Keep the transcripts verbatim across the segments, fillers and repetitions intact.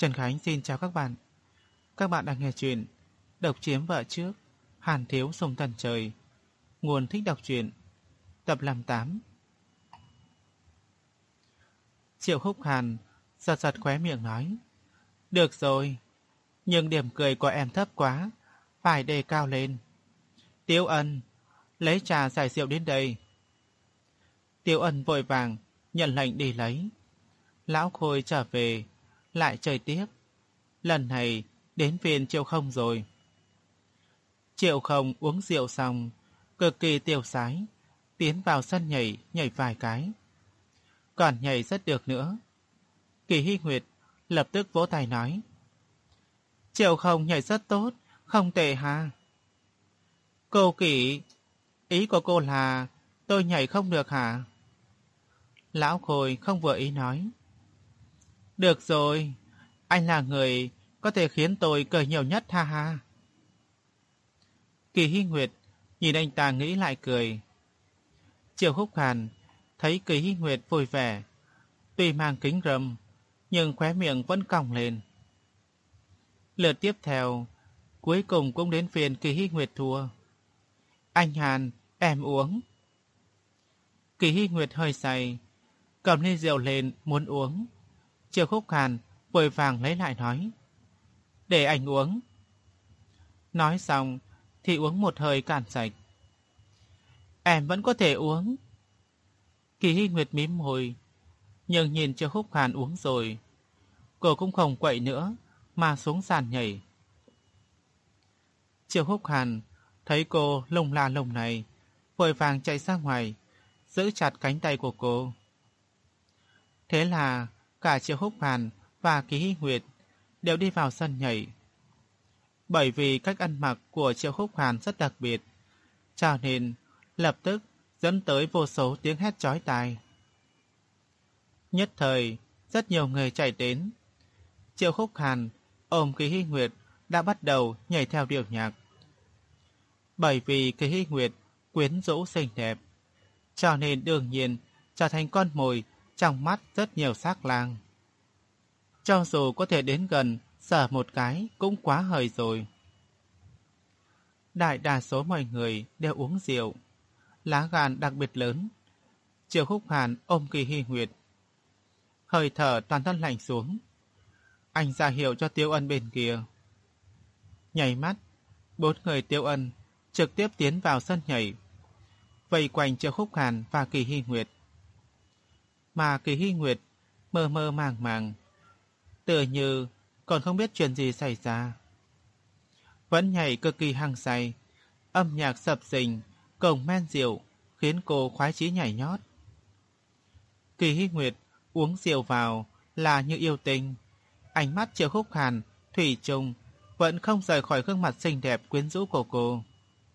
Trần Khánh xin chào các bạn. Các bạn đang nghe chuyện Độc chiếm vợ trước, Hàn thiếu sông tần trời. Nguồn thích đọc truyện. Tập năm mươi tám. Triệu Húc Hàn giật giật khóe miệng nói: Được rồi, nhưng điểm cười của em thấp quá, phải đề cao lên. Tiêu Ân, lấy trà giải rượu đến đây. Tiêu Ân vội vàng nhận lệnh đi lấy. Lão Khôi trở về, lại chơi tiếp. Lần này đến phiên Triệu Không rồi. Triệu Không uống rượu xong, cực kỳ tiêu sái, tiến vào sân nhảy, nhảy vài cái. Còn nhảy rất được nữa. Kỳ Hy Nguyệt lập tức vỗ tay nói: Triệu Không nhảy rất tốt, không tệ ha. Cô Kỳ, ý của cô là tôi nhảy không được hả? Lão Khôi không vừa ý nói: Được rồi, anh là người có thể khiến tôi cười nhiều nhất ha ha. Kỳ Hy Nguyệt nhìn anh ta nghĩ lại cười. Triệu Húc Hàn thấy Kỳ Hy Nguyệt vui vẻ, tuy mang kính râm nhưng khóe miệng vẫn cong lên. Lượt tiếp theo cuối cùng cũng đến phiên Kỳ Hy Nguyệt thua. Anh Hàn, em uống. Kỳ Hy Nguyệt hơi say, cầm ly rượu lên muốn uống. Triệu Húc Hàn vội vàng lấy lại nói: Để anh uống. Nói xong thì uống một hơi cạn sạch. Em vẫn có thể uống. Kỳ Hy Nguyệt mím môi, nhưng nhìn Triệu Húc Hàn uống rồi, cô cũng không quậy nữa mà xuống sàn nhảy. Triệu Húc Hàn thấy cô lông la lông này, vội vàng chạy ra ngoài, giữ chặt cánh tay của cô. Thế là cả Triệu Húc Hàn và Kỳ Hy Nguyệt đều đi vào sân nhảy. Bởi vì cách ăn mặc của Triệu Húc Hàn rất đặc biệt, cho nên lập tức dẫn tới vô số tiếng hét chói tai. Nhất thời, rất nhiều người chạy đến. Triệu Húc Hàn ôm Kỳ Hy Nguyệt đã bắt đầu nhảy theo điệu nhạc. Bởi vì Kỳ Hy Nguyệt quyến rũ xinh đẹp, cho nên đương nhiên trở thành con mồi trong mắt rất nhiều xác lang. Cho dù có thể đến gần sờ một cái cũng quá hời rồi. Đại đa số mọi người đều uống rượu, lá gan đặc biệt lớn. Triệu Húc Hàn ôm Kỳ Hy Nguyệt, hơi thở toàn thân lạnh xuống. Anh ra hiệu cho Tiêu Ân bên kia. Nhảy mắt, bốn người Tiêu Ân trực tiếp tiến vào sân nhảy, vây quanh Triệu Húc Hàn và Kỳ Hy Nguyệt. Mà Kỳ Hy Nguyệt mơ mơ màng màng, tựa như còn không biết chuyện gì xảy ra. Vẫn nhảy cực kỳ hăng say, âm nhạc sập sình, cồng men rượu khiến cô khoái chí nhảy nhót. Kỳ Hy Nguyệt uống rượu vào là như yêu tinh, ánh mắt Triệu Húc Hàn thủy chung vẫn không rời khỏi gương mặt xinh đẹp quyến rũ của cô.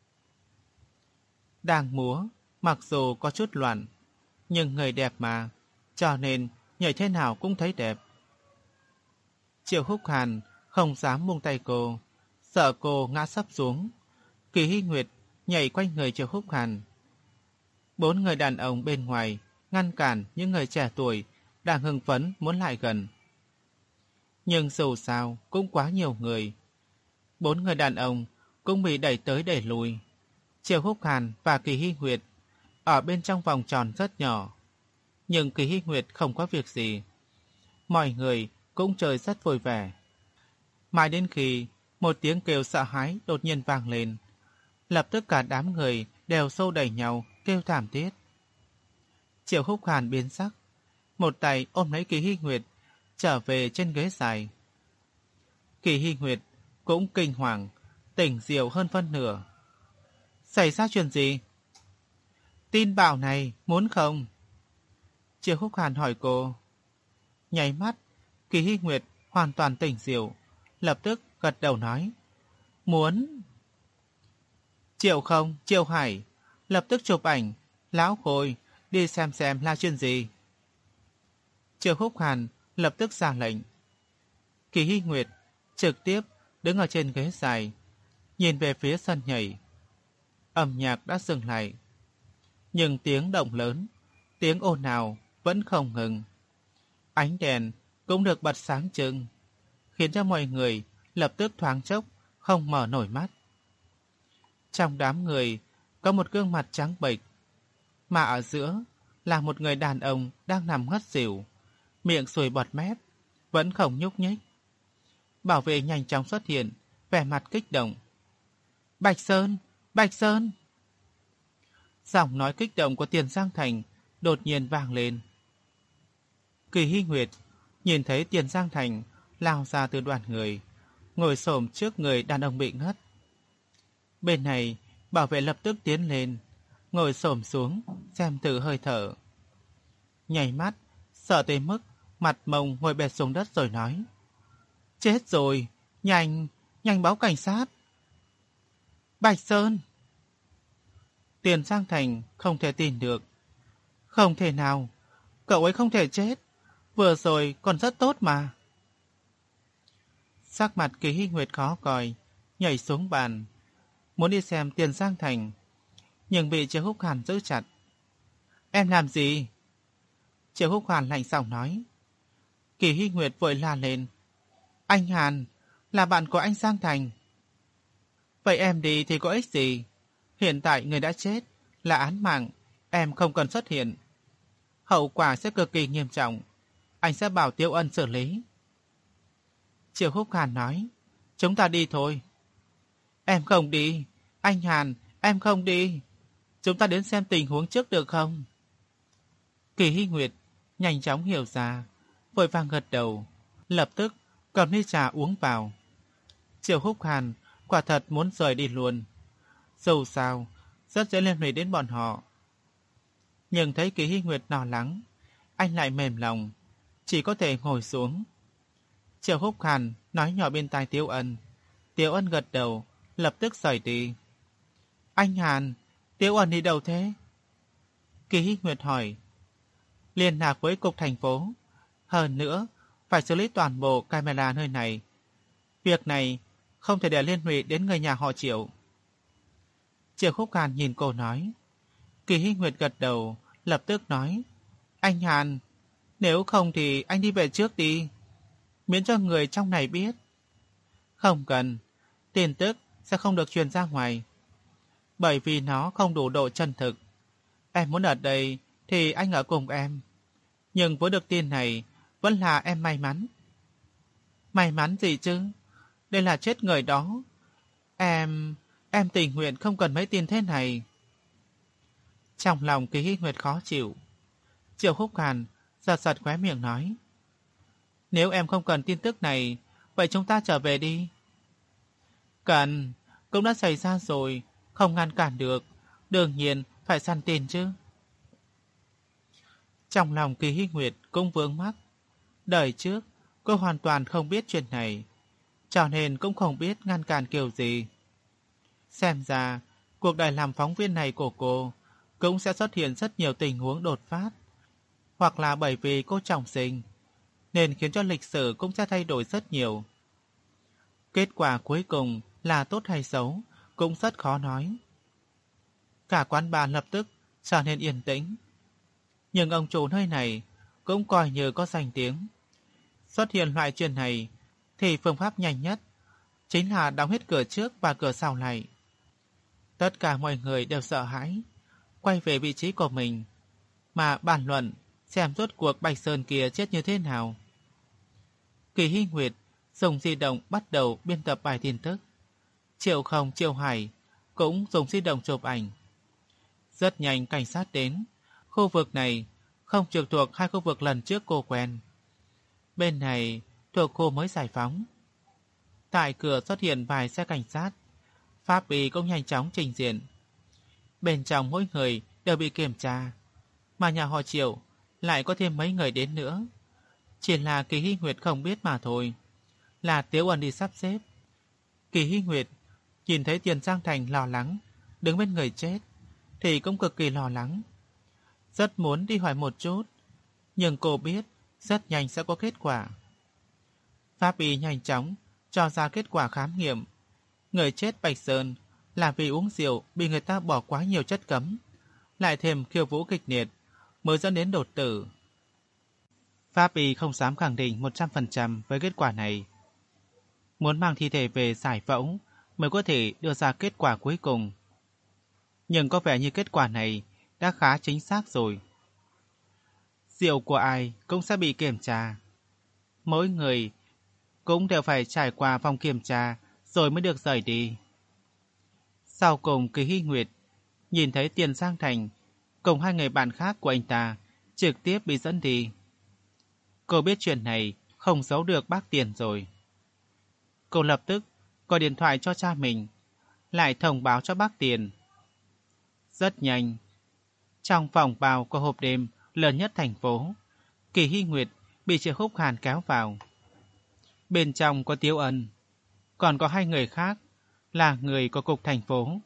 Đang múa, mặc dù có chút loạn, nhưng người đẹp mà, cho nên nhảy thế nào cũng thấy đẹp. Triệu Húc Hàn không dám buông tay cô, sợ cô ngã sấp xuống. Kỳ Hy Nguyệt nhảy quanh người Triệu Húc Hàn. Bốn người đàn ông bên ngoài ngăn cản những người trẻ tuổi đang hưng phấn muốn lại gần. Nhưng dù sao cũng quá nhiều người. Bốn người đàn ông cũng bị đẩy tới đẩy lùi. Triệu Húc Hàn và Kỳ Hy Nguyệt ở bên trong vòng tròn rất nhỏ. Nhưng Kỳ Hy Nguyệt không có việc gì. Mọi người cũng chơi rất vui vẻ. Mãi đến khi một tiếng kêu sợ hãi đột nhiên vang lên, lập tức cả đám người đều xô đẩy nhau kêu thảm thiết. Triệu Húc Hàn biến sắc, một tay ôm lấy Kỳ Hy Nguyệt trở về trên ghế dài. Kỳ Hy Nguyệt cũng kinh hoàng, tỉnh rượu hơn phân nửa. Xảy ra chuyện gì? Tin bảo này muốn không? Triệu Húc Hàn hỏi cô. Nháy mắt, Kỳ Hy Nguyệt hoàn toàn tỉnh rượu, lập tức gật đầu nói: Muốn. Triệu Không, Triệu Hải lập tức chụp ảnh, Lão Khôi đi xem xem là chuyện gì. Triệu Húc Hàn lập tức ra lệnh. Kỳ Hy Nguyệt trực tiếp đứng ở trên ghế dài, nhìn về phía sân nhảy. Âm nhạc đã dừng lại, nhưng tiếng động lớn, tiếng ồn ào vẫn không ngừng. Ánh đèn cũng được bật sáng trưng. khiến cho mọi người lập tức thoáng chốc không mở nổi mắt. Trong đám người có một gương mặt trắng bệch, mà ở giữa là một người đàn ông đang nằm ngất xỉu, miệng sùi bọt mép, vẫn không nhúc nhích. Bảo vệ nhanh chóng xuất hiện, vẻ mặt kích động. Bạch Sơn! Bạch Sơn! Giọng nói kích động của Tiền Giang Thành đột nhiên vang lên. Kỳ Hy Nguyệt nhìn thấy Tiền Giang Thành lao ra từ đoàn người, ngồi xổm trước người đàn ông bị ngất. Bên này, bảo vệ lập tức tiến lên, ngồi xổm xuống, xem thử hơi thở. Nhảy mắt, sợ tới mức mặt mông ngồi bệt xuống đất rồi nói. Chết rồi! Nhanh! Nhanh báo cảnh sát! Bạch Sơn! Tiền Giang Thành không thể tin được. Không thể nào! Cậu ấy không thể chết! Vừa rồi còn rất tốt mà! Sắc mặt Kỳ Hy Nguyệt khó coi, nhảy xuống bàn, muốn đi xem Tiền Giang Thành, nhưng bị Triệu Húc Hàn giữ chặt. Em làm gì? Triệu Húc Hàn lạnh giọng nói. Kỳ Hy Nguyệt vội la lên. Anh Hàn, là bạn của anh Giang Thành. Vậy em đi thì có ích gì? Hiện tại người đã chết, là án mạng, em không cần xuất hiện. Hậu quả sẽ cực kỳ nghiêm trọng, anh sẽ bảo Tiêu Ân xử lý. Triệu Húc Hàn nói. Chúng ta đi thôi. Em không đi. Anh Hàn, em không đi. Chúng ta đến xem tình huống trước được không? Kỳ Hy Nguyệt nhanh chóng hiểu ra, vội vàng gật đầu, lập tức cầm ly trà uống vào. Triệu Húc Hàn quả thật muốn rời đi luôn. Dù sao, rất dễ liên lụy đến bọn họ. Nhưng thấy Kỳ Hy Nguyệt lo lắng, anh lại mềm lòng, chỉ có thể ngồi xuống. Triệu Húc Hàn nói nhỏ bên tai Tiêu Ân. Tiêu Ân gật đầu, lập tức rời đi. Anh Hàn, Tiêu Ân đi đâu thế? Kỳ Hy Nguyệt hỏi. Liên lạc với cục thành phố. Hơn nữa, phải xử lý toàn bộ camera nơi này. Việc này không thể để liên lụy đến người nhà họ Triệu. Triệu Húc Hàn nhìn cô nói. Kỳ Hy Nguyệt gật đầu, lập tức nói. Anh Hàn, nếu không thì anh đi về trước đi, miễn cho người trong này biết. Không cần, tin tức sẽ không được truyền ra ngoài, bởi vì nó không đủ độ chân thực. Em muốn ở đây thì anh ở cùng em, nhưng với được tin này vẫn là em may mắn. May mắn gì chứ? Đây là chết người đó. Em... em tình nguyện không cần mấy tin thế này. Trong lòng Kỳ Hy Nguyệt khó chịu. Triệu Húc Hàn giật giật khóe miệng nói. Nếu em không cần tin tức này, vậy chúng ta trở về đi. Cần, cũng đã xảy ra rồi, không ngăn cản được, đương nhiên phải săn tin chứ. Trong lòng Kỳ Hy Nguyệt cũng vướng mắc. Đời trước, cô hoàn toàn không biết chuyện này, cho nên cũng không biết ngăn cản kiểu gì. Xem ra, cuộc đời làm phóng viên này của cô cũng sẽ xuất hiện rất nhiều tình huống đột phát, hoặc là bởi vì cô trọng sinh, nên khiến cho lịch sử cũng sẽ thay đổi rất nhiều. Kết quả cuối cùng là tốt hay xấu cũng rất khó nói. Cả quán bar lập tức trở nên yên tĩnh. Nhưng ông chủ nơi này cũng coi như có danh tiếng. Xuất hiện loại chuyện này thì phương pháp nhanh nhất chính là đóng hết cửa trước và cửa sau lại. Tất cả mọi người đều sợ hãi, quay về vị trí của mình mà bàn luận xem rốt cuộc Bạch Sơn kia chết như thế nào. Kỳ Hy Nguyệt dùng di động bắt đầu biên tập bài tin tức. Triệu Không, Triệu Hải cũng dùng di động chụp ảnh. Rất nhanh cảnh sát đến. Khu vực này không trực thuộc hai khu vực lần trước cô quen. Bên này thuộc khu mới giải phóng. Tại cửa xuất hiện vài xe cảnh sát. Pháp y cũng nhanh chóng trình diện. Bên trong mỗi người đều bị kiểm tra, mà nhà họ Triệu lại có thêm mấy người đến nữa. Chỉ là Kỳ Hy Nguyệt không biết mà thôi. Là Tiếu Ân đi sắp xếp. Kỳ Hy Nguyệt nhìn thấy Tiền Giang Thành lo lắng đứng bên người chết thì cũng cực kỳ lo lắng. Rất muốn đi hỏi một chút, nhưng cô biết rất nhanh sẽ có kết quả. Pháp y nhanh chóng cho ra kết quả khám nghiệm. Người chết Bạch Sơn là vì uống rượu bị người ta bỏ quá nhiều chất cấm, lại thêm khiêu vũ kịch liệt mới dẫn đến đột tử. Pháp y không dám khẳng định một trăm phần trăm với kết quả này. muốn mang thi thể về giải phẫu mới có thể đưa ra kết quả cuối cùng. Nhưng có vẻ như kết quả này đã khá chính xác rồi. Rượu của ai cũng sẽ bị kiểm tra. Mỗi người cũng đều phải trải qua vòng kiểm tra rồi mới được rời đi. Sau cùng Kỳ Hy Nguyệt nhìn thấy Tiền Giang Thành cùng hai người bạn khác của anh ta trực tiếp bị dẫn đi. Cô biết chuyện này không giấu được bác Tiền rồi. Cô lập tức gọi điện thoại cho cha mình, lại thông báo cho bác Tiền. Rất nhanh, trong phòng bào của hộp đêm lớn nhất thành phố, Kỳ Hy Nguyệt bị Triệu Húc Hàn kéo vào. Bên trong có Tiếu Ân, còn có hai người khác là người của cục thành phố.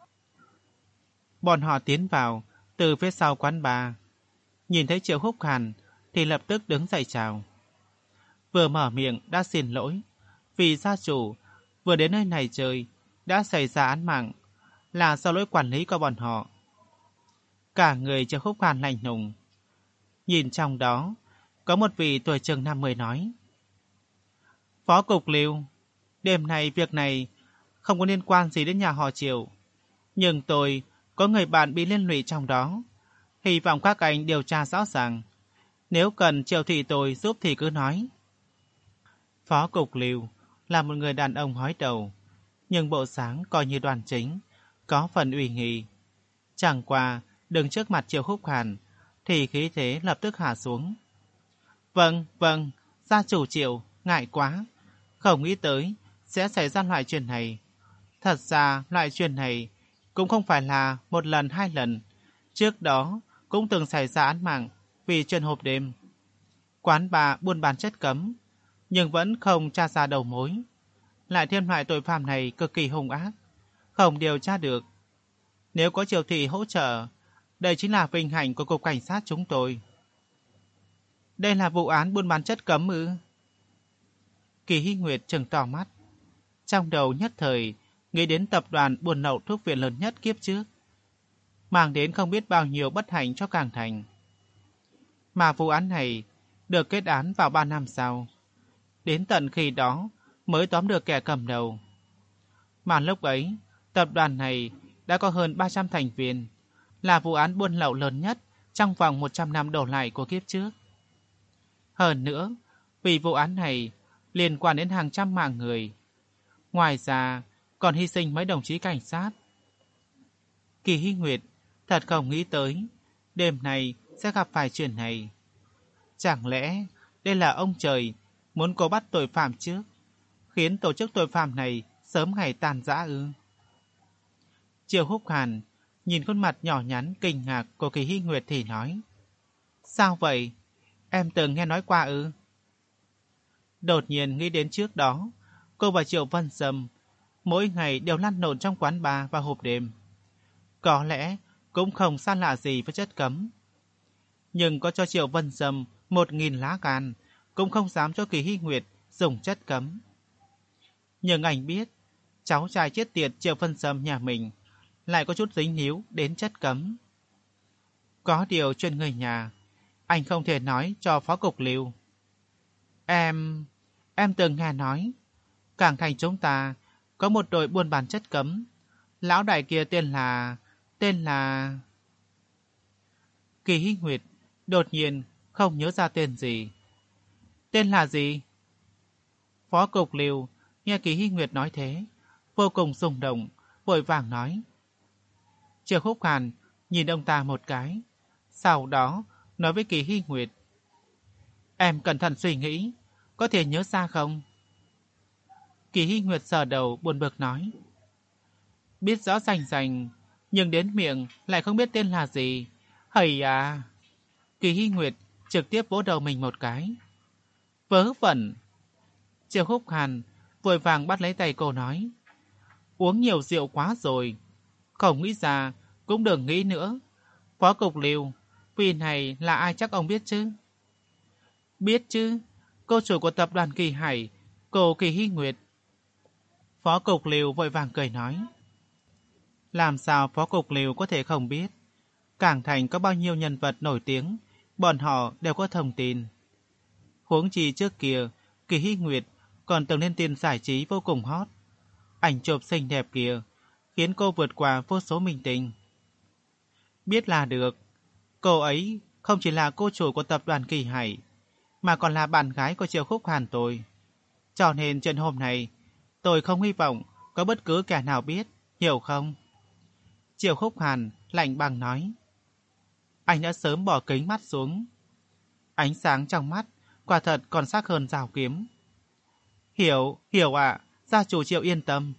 Bọn họ tiến vào từ phía sau quán bar, nhìn thấy Triệu Húc Hàn thì lập tức đứng dậy chào. Vừa mở miệng đã xin lỗi vì gia chủ vừa đến nơi này chơi đã xảy ra án mạng, là do lỗi quản lý của bọn họ. Cả người Triệu Húc Hàn lạnh lùng. Nhìn trong đó có một vị tuổi chừng năm mươi nói: Phó cục Lưu, đêm nay việc này không có liên quan gì đến nhà họ Triệu, nhưng tôi có người bạn bị liên lụy trong đó, hy vọng các anh điều tra rõ ràng. Nếu cần Triệu thị tôi giúp thì cứ nói. Phó cục Lưu là một người đàn ông hói đầu, nhưng bộ dáng coi như đoan chính, có phần uy nghi. Chẳng qua đứng trước mặt Triệu Húc Hàn thì khí thế lập tức hạ xuống. Vâng, vâng, gia chủ Triệu, ngại quá, không nghĩ tới sẽ xảy ra loại chuyện này. Thật ra loại chuyện này cũng không phải là một lần hai lần, trước đó cũng từng xảy ra án mạng vì chuyện hộp đêm. Quán bar buôn bán chất cấm, nhưng vẫn không tra ra đầu mối. Lại thêm loại tội phạm này cực kỳ hung ác, không điều tra được. Nếu có Triệu thị hỗ trợ, đây chính là vinh hạnh của cục cảnh sát chúng tôi. Đây là vụ án buôn bán chất cấm ư? Kỳ Hy Nguyệt trừng to mắt, trong đầu nhất thời nghĩ đến tập đoàn buôn lậu thuốc viện lớn nhất kiếp trước, mang đến không biết bao nhiêu bất hạnh cho Cảng Thành. Mà vụ án này được kết án vào ba năm sau, đến tận khi đó mới tóm được kẻ cầm đầu. Mà lúc ấy, tập đoàn này đã có hơn ba trăm thành viên, là vụ án buôn lậu lớn nhất trong vòng một trăm năm đổ lại của kiếp trước. Hơn nữa, vì vụ án này liên quan đến hàng trăm mạng người, ngoài ra còn hy sinh mấy đồng chí cảnh sát. Kỳ Hy Nguyệt thật không nghĩ tới đêm này sẽ gặp phải chuyện này. Chẳng lẽ đây là ông trời muốn cô bắt tội phạm trước, khiến tổ chức tội phạm này sớm ngày tàn rã ư? Triệu Húc Hàn nhìn khuôn mặt nhỏ nhắn kinh ngạc của Kỳ Hy Nguyệt thì nói: Sao vậy? Em từng nghe nói qua ư? Đột nhiên nghĩ đến trước đó, cô và Triệu Vân Sâm mỗi ngày đều lăn lộn trong quán bar và hộp đêm. Có lẽ cũng không xa lạ gì với chất cấm. Nhưng có cho Triệu Vân Sâm một nghìn lá gan, cũng không dám cho Kỳ Hy Nguyệt dùng chất cấm. Nhưng anh biết, cháu trai chết tiệt Triệu Vân Sâm nhà mình lại có chút dính líu đến chất cấm. Có điều chuyện người nhà, anh không thể nói cho phó cục Lưu. Em... em từng nghe nói, Cảng Thành chúng ta có một đội buôn bán chất cấm. Lão đại kia tên là... tên là... Kỳ Hy Nguyệt đột nhiên không nhớ ra tên gì. Tên là gì? Phó cục Lưu nghe Kỳ Hy Nguyệt nói thế, vô cùng rung động, vội vàng nói. Triệu Húc Hàn nhìn ông ta một cái, sau đó nói với Kỳ Hy Nguyệt: Em cẩn thận suy nghĩ, có thể nhớ ra không? Kỳ Hy Nguyệt sờ đầu buồn bực nói: Biết rõ rành rành, nhưng đến miệng lại không biết tên là gì. Hầy à! Kỳ Hy Nguyệt trực tiếp vỗ đầu mình một cái. Vớ vẩn! Triệu Húc Hàn vội vàng bắt lấy tay cô nói: Uống nhiều rượu quá rồi, không nghĩ ra cũng đừng nghĩ nữa. Phó cục Lưu, vị này là ai chắc ông biết chứ? Biết chứ, cô chủ của tập đoàn Kỳ Hải, cô Kỳ Hy Nguyệt. Phó cục Lưu vội vàng cười nói. Làm sao phó cục Lưu có thể không biết? Cảng Thành có bao nhiêu nhân vật nổi tiếng, bọn họ đều có thông tin. Huống chi trước kia, Kỳ Hy Nguyệt còn từng lên tiền giải trí vô cùng hot. Ảnh chụp xinh đẹp kia khiến cô vượt qua vô số minh tinh. Biết là được, cô ấy không chỉ là cô chủ của tập đoàn Kỳ Hải, mà còn là bạn gái của Triệu Khúc Hàn tôi. Cho nên chuyện hôm nay, tôi không hy vọng có bất cứ kẻ nào biết, hiểu không? Triệu Khúc Hàn lạnh băng nói. Anh đã sớm bỏ kính mắt xuống. Ánh sáng trong mắt quả thật còn sắc hơn rào kiếm. Hiểu, hiểu ạ, gia chủ Triệu yên tâm.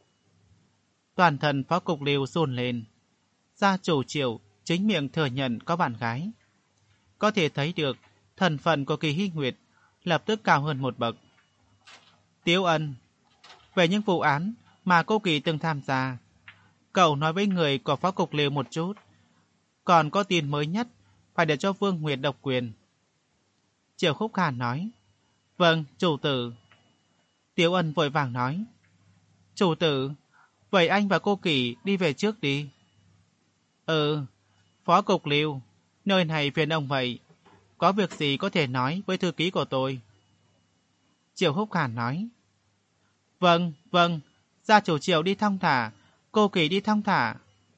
Toàn thân phó cục Lưu run lên. Gia chủ Triệu chính miệng thừa nhận có bạn gái. Có thể thấy được thân phận của Kỳ Hy Nguyệt lập tức cao hơn một bậc. Tiếu Ân, về những vụ án mà cô Kỳ từng tham gia, cậu nói với người của phó cục Lưu một chút. Còn có tin mới nhất phải để cho Vương Nguyệt độc quyền. Triệu Khúc Hàn nói. Vâng, chủ tử. Tiếu Ân vội vàng nói. Chủ tử, vậy anh và cô Kỳ đi về trước đi. Ừ, phó cục Lưu, nơi này phiền ông vậy. Có việc gì có thể nói với thư ký của tôi? Triệu Khúc Hàn nói. Vâng, vâng, gia chủ Triệu đi thong thả, cô Kỳ đi thong thả.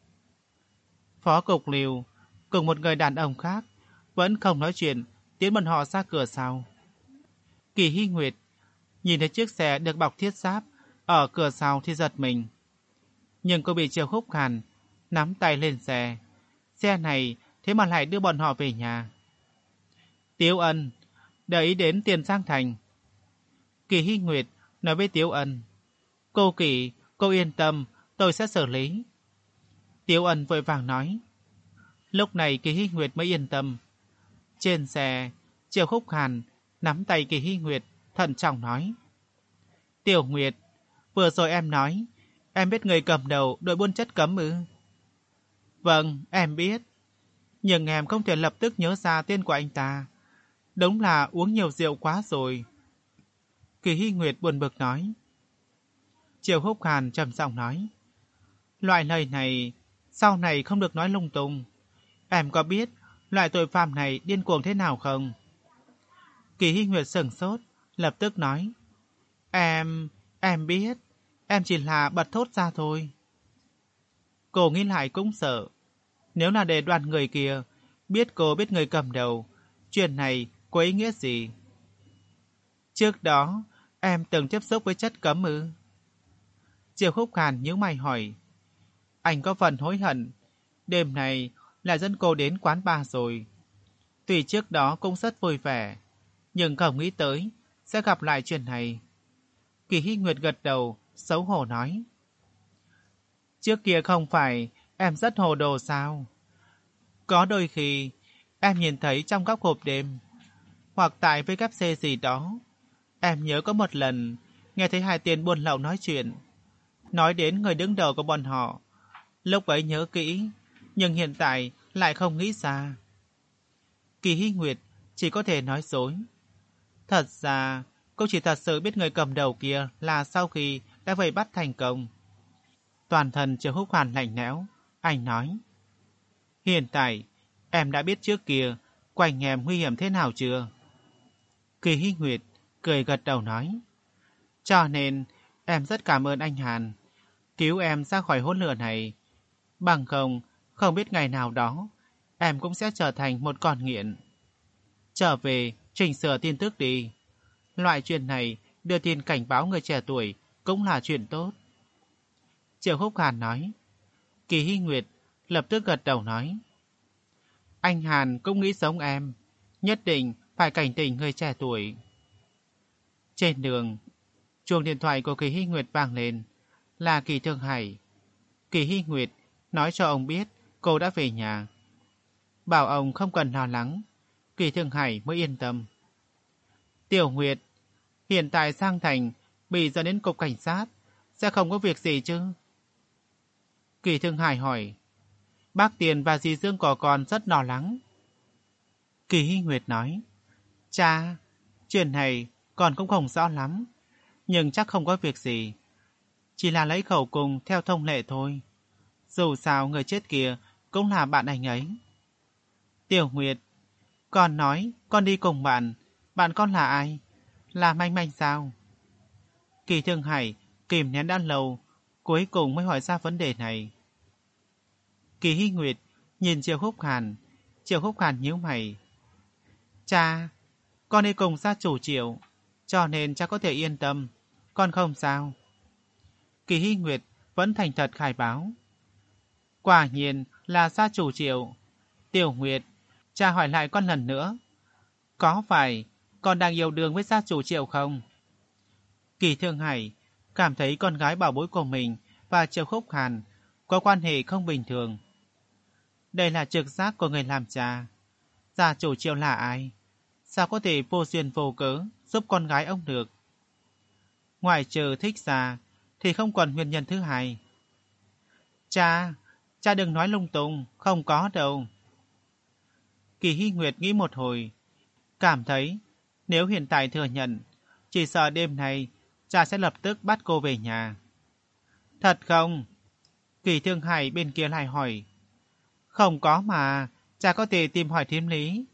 Phó cục Lưu cùng một người đàn ông khác vẫn không nói chuyện, tiến bọn họ ra cửa sau. Kỳ Hy Nguyệt nhìn thấy chiếc xe được bọc thiết giáp ở cửa sau thì giật mình. Nhưng cô bị Triệu Khúc Hàn nắm tay lên xe. Xe này thế mà lại đưa bọn họ về nhà. Tiếu Ân, để ý đến Tiền Giang Thành. Kỳ Hy Nguyệt nói với Tiếu Ân. Cô Kỳ, cô yên tâm, tôi sẽ xử lý. Tiếu Ân vội vàng nói. Lúc này Kỳ Hy Nguyệt mới yên tâm. Trên xe, Triệu Khúc Hàn nắm tay Kỳ Hy Nguyệt, thận trọng nói. Tiểu Nguyệt, vừa rồi em nói, em biết người cầm đầu đội buôn chất cấm ư? Vâng, em biết. Nhưng em không thể lập tức nhớ ra tên của anh ta. Đúng là uống nhiều rượu quá rồi. Kỳ Hy Nguyệt buồn bực nói. Triệu Khúc Hàn trầm giọng nói. Loại lời này, sau này không được nói lung tung. Em có biết loại tội phạm này điên cuồng thế nào không? Kỳ Hy Nguyệt sửng sốt, lập tức nói. Em, em biết, em chỉ là bật thốt ra thôi. Cô nghĩ lại cũng sợ. Nếu là để đoàn người kia biết cô biết người cầm đầu, chuyện này có ý nghĩa gì? Trước đó, em từng tiếp xúc với chất cấm ư? Triệu Khúc Hàn nhíu mày hỏi. Anh có phần hối hận. Đêm này là dẫn cô đến quán bar rồi. Tuy trước đó cũng rất vui vẻ, nhưng không nghĩ tới sẽ gặp lại chuyện này. Kỳ Hy Nguyệt gật đầu, xấu hổ nói. Trước kia không phải em rất hồ đồ sao? Có đôi khi em nhìn thấy trong góc hộp đêm, hoặc tại vê kép xê gì đó, em nhớ có một lần nghe thấy hai tên buôn lậu nói chuyện, nói đến người đứng đầu của bọn họ. Lúc ấy nhớ kỹ, nhưng hiện tại lại không nghĩ ra. Kỳ Hy Nguyệt chỉ có thể nói dối. Thật ra, cô chỉ thật sự biết người cầm đầu kia là sau khi đã vây bắt thành công. Toàn thân Triệu Khúc Hàn lạnh lẽo, anh nói. Hiện tại, em đã biết trước kia quanh em nguy hiểm thế nào chưa? Kỳ Hy Nguyệt cười gật đầu nói. Cho nên, em rất cảm ơn anh Hàn, cứu em ra khỏi hỗn lửa này. Bằng không, không biết ngày nào đó, em cũng sẽ trở thành một con nghiện. Trở về, chỉnh sửa tin tức đi. Loại chuyện này, đưa tin cảnh báo người trẻ tuổi cũng là chuyện tốt. Triệu Khúc Hàn nói. Kỳ Hy Nguyệt lập tức gật đầu nói. Anh Hàn cũng nghĩ giống em, nhất định phải cảnh tỉnh người trẻ tuổi. Trên đường, chuông điện thoại của Kỳ Hy Nguyệt vang lên, là Kỳ Thương Hải. Kỳ Hy Nguyệt nói cho ông biết cô đã về nhà. Bảo ông không cần lo lắng, Kỳ Thương Hải mới yên tâm. Tiểu Nguyệt, hiện tại Giang Thành bị dẫn đến cục cảnh sát, sẽ không có việc gì chứ? Kỳ Thương Hải hỏi. Bác Tiền và dì Dương của con rất lo lắng. Kỳ Hy Nguyệt nói. Cha, chuyện này con cũng không rõ lắm, nhưng chắc không có việc gì. Chỉ là lấy khẩu cung theo thông lệ thôi. Dù sao người chết kia cũng là bạn anh ấy. Tiểu Nguyệt, con nói con đi cùng bạn. Bạn con là ai? Là Manh Manh sao? Kỳ Thương Hải kìm nén đã lâu, cuối cùng mới hỏi ra vấn đề này. Kỳ Hy Nguyệt nhìn Triệu Húc Hàn, Triệu Húc Hàn nhíu mày. Cha, con đi cùng gia chủ Triệu, cho nên cha có thể yên tâm, con không sao. Kỳ Hy Nguyệt vẫn thành thật khai báo. Quả nhiên là gia chủ Triệu. Tiểu Nguyệt, cha hỏi lại con lần nữa, có phải con đang yêu đương với gia chủ Triệu không? Kỳ Thương Hải cảm thấy con gái bảo bối của mình và Triệu Húc Hàn có quan hệ không bình thường. Đây là trực giác của người làm cha. Gia chủ Triệu là ai? Sao có thể vô duyên vô cớ giúp con gái ông được? Ngoài trừ thích gia thì không còn nguyên nhân thứ hai. Cha, cha đừng nói lung tung, không có đâu. Kỳ Hy Nguyệt nghĩ một hồi, cảm thấy nếu hiện tại thừa nhận, chỉ sợ đêm nay cha sẽ lập tức bắt cô về nhà. Thật không? Kỳ Thương Hải bên kia lại hỏi. Không có mà, cha có thể tìm hỏi Thiếm Lý.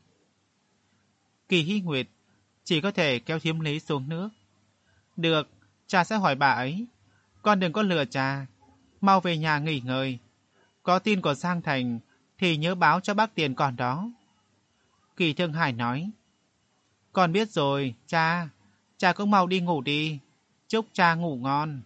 Kỳ Hy Nguyệt chỉ có thể kéo Thiếm Lý xuống nước. Được, cha sẽ hỏi bà ấy. Con đừng có lừa cha, mau về nhà nghỉ ngơi. Có tin của Giang Thành thì nhớ báo cho bác Tiền còn đó. Kỳ Thương Hải nói. Con biết rồi, cha. Cha cũng mau đi ngủ đi. Chúc cha ngủ ngon.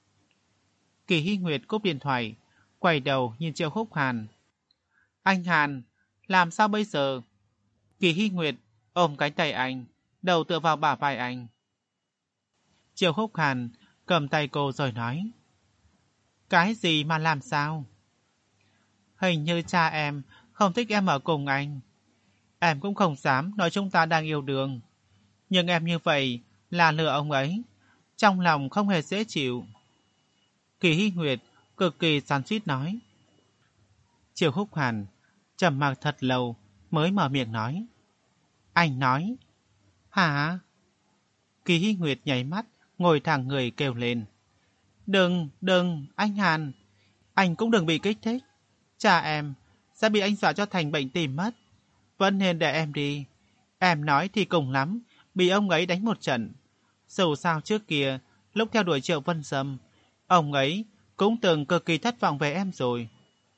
Kỳ Hy Nguyệt cúp điện thoại, quay đầu nhìn Triệu Húc Hàn. Anh Hàn, làm sao bây giờ? Kỳ Hy Nguyệt ôm cánh tay anh, đầu tựa vào bả vai anh. Triệu Húc Hàn cầm tay cô rồi nói. Cái gì mà làm sao? Hình như cha em không thích em ở cùng anh. Em cũng không dám nói chúng ta đang yêu đương. Nhưng em như vậy là lừa ông ấy. Trong lòng không hề dễ chịu. Kỳ Hy Nguyệt cực kỳ xoắn xuýt nói. Triệu Húc Hàn trầm mặc thật lâu mới mở miệng nói. Anh nói. Hả? Kỳ Hy Nguyệt nháy mắt, ngồi thẳng người kêu lên. Đừng, đừng, anh Hàn. Anh cũng đừng bị kích thích. Cha em sẽ bị anh dọa cho thành bệnh tim mất. Vẫn nên để em đi. Em nói thì cùng lắm, bị ông ấy đánh một trận. Dù sao trước kia, lúc theo đuổi Triệu Vân Sâm, ông ấy cũng từng cực kỳ thất vọng về em rồi.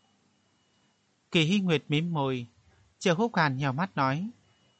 Kỳ Hy Nguyệt mím môi. Triệu Húc Hàn nhào mắt nói.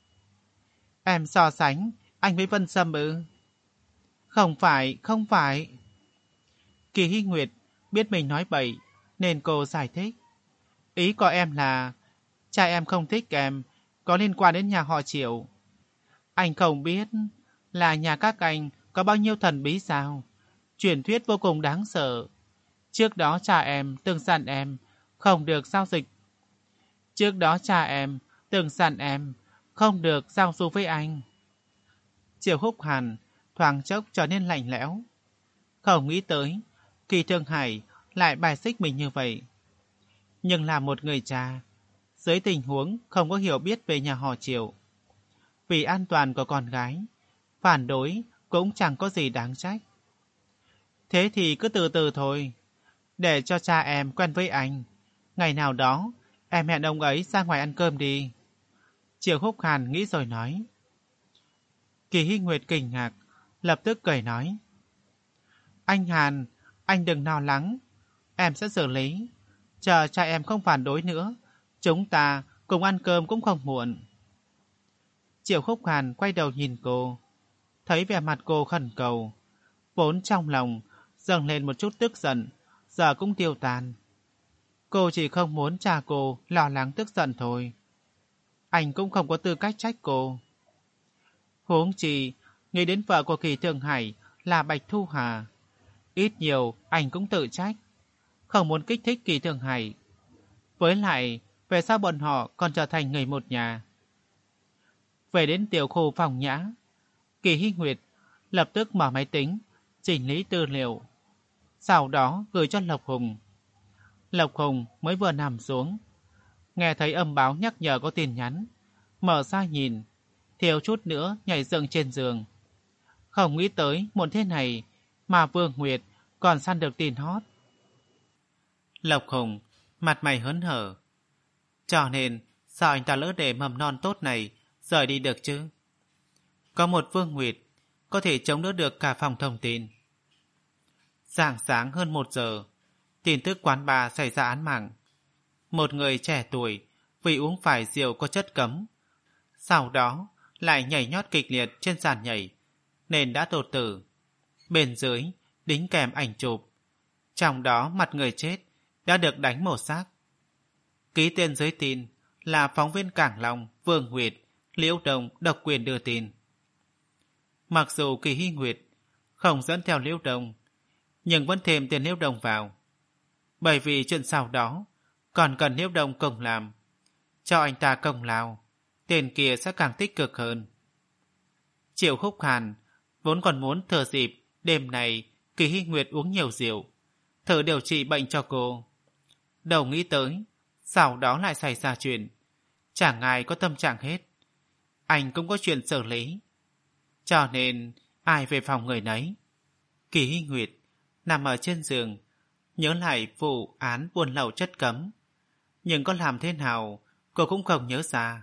Em so sánh anh với Vân Sâm ư? Không phải, không phải. Kỳ Hy Nguyệt biết mình nói bậy, nên cô giải thích. Ý của em là cha em không thích em, có liên quan đến nhà họ Triệu. Anh không biết là nhà các anh có bao nhiêu thần bí sao? Truyền thuyết vô cùng đáng sợ. Trước đó cha em từng dặn em không được giao dịch. Trước đó cha em từng dặn em không được giao du với anh. Triệu Húc Hàn thoáng chốc trở nên lạnh lẽo. Không nghĩ tới Kỳ Thương Hải lại bài xích mình như vậy. Nhưng là một người cha, dưới tình huống không có hiểu biết về nhà họ Triệu, vì an toàn của con gái, phản đối cũng chẳng có gì đáng trách. Thế thì cứ từ từ thôi, để cho cha em quen với anh. Ngày nào đó em hẹn ông ấy ra ngoài ăn cơm đi. Triệu Húc Hàn nghĩ rồi nói. Kỳ Hy Nguyệt kinh ngạc, lập tức cười nói. Anh Hàn, anh đừng lo lắng, em sẽ xử lý. Chờ cha em không phản đối nữa, chúng ta cùng ăn cơm cũng không muộn. Triệu Húc Hàn quay đầu nhìn cô, thấy vẻ mặt cô khẩn cầu, vốn trong lòng dâng lên một chút tức giận, giờ cũng tiêu tan. Cô chỉ không muốn cha cô lo lắng tức giận thôi. Anh cũng không có tư cách trách cô. Huống chi, nghĩ đến vợ của Kỳ Thương Hải là Bạch Thu Hà. Ít nhiều anh cũng tự trách, không muốn kích thích Kỳ Thương Hải. Với lại, về sao bọn họ còn trở thành người một nhà. Về đến tiểu khu phòng nhã, Kỳ Hy Nguyệt lập tức mở máy tính, chỉnh lý tư liệu, sau đó gửi cho Lộc Hùng. Lộc Hùng mới vừa nằm xuống, nghe thấy âm báo nhắc nhở có tin nhắn, mở ra nhìn, thiếu chút nữa nhảy dựng trên giường. Không nghĩ tới muộn thế này mà Vương Nguyệt còn săn được tin hot. Lộc Hùng mặt mày hớn hở. Cho nên sao anh ta lỡ để mầm non tốt này rời đi được chứ? Có một Vương Nguyệt có thể chống đỡ được cả phòng thông tin. Rạng sáng hơn một giờ, tin tức quán bar xảy ra án mạng. Một người trẻ tuổi vì uống phải rượu có chất cấm, sau đó lại nhảy nhót kịch liệt trên sàn nhảy nên đã đột tử. Bên dưới đính kèm ảnh chụp, trong đó mặt người chết đã được đánh một xác. Ký tên dưới tin là phóng viên Cảng Long, Vương Nguyệt, Liễu Đồng độc quyền đưa tin. Mặc dù Kỳ Hy Nguyệt không dẫn theo Liễu Đồng, nhưng vẫn thêm tiền Liễu Đồng vào, bởi vì chuyện sau đó còn cần Liễu Đồng công làm. Cho anh ta công lao, tiền kia sẽ càng tích cực hơn. Triệu Khúc Hàn vốn còn muốn thừa dịp đêm này Kỳ Hy Nguyệt uống nhiều rượu, thử điều trị bệnh cho cô. Đâu nghĩ tới, sau đó lại xảy ra chuyện. Chẳng ai có tâm trạng hết. Anh cũng có chuyện xử lý. Cho nên ai về phòng người nấy. Kỳ Hy Nguyệt nằm ở trên giường, nhớ lại vụ án buôn lậu chất cấm. Nhưng có làm thế nào cô cũng không nhớ ra.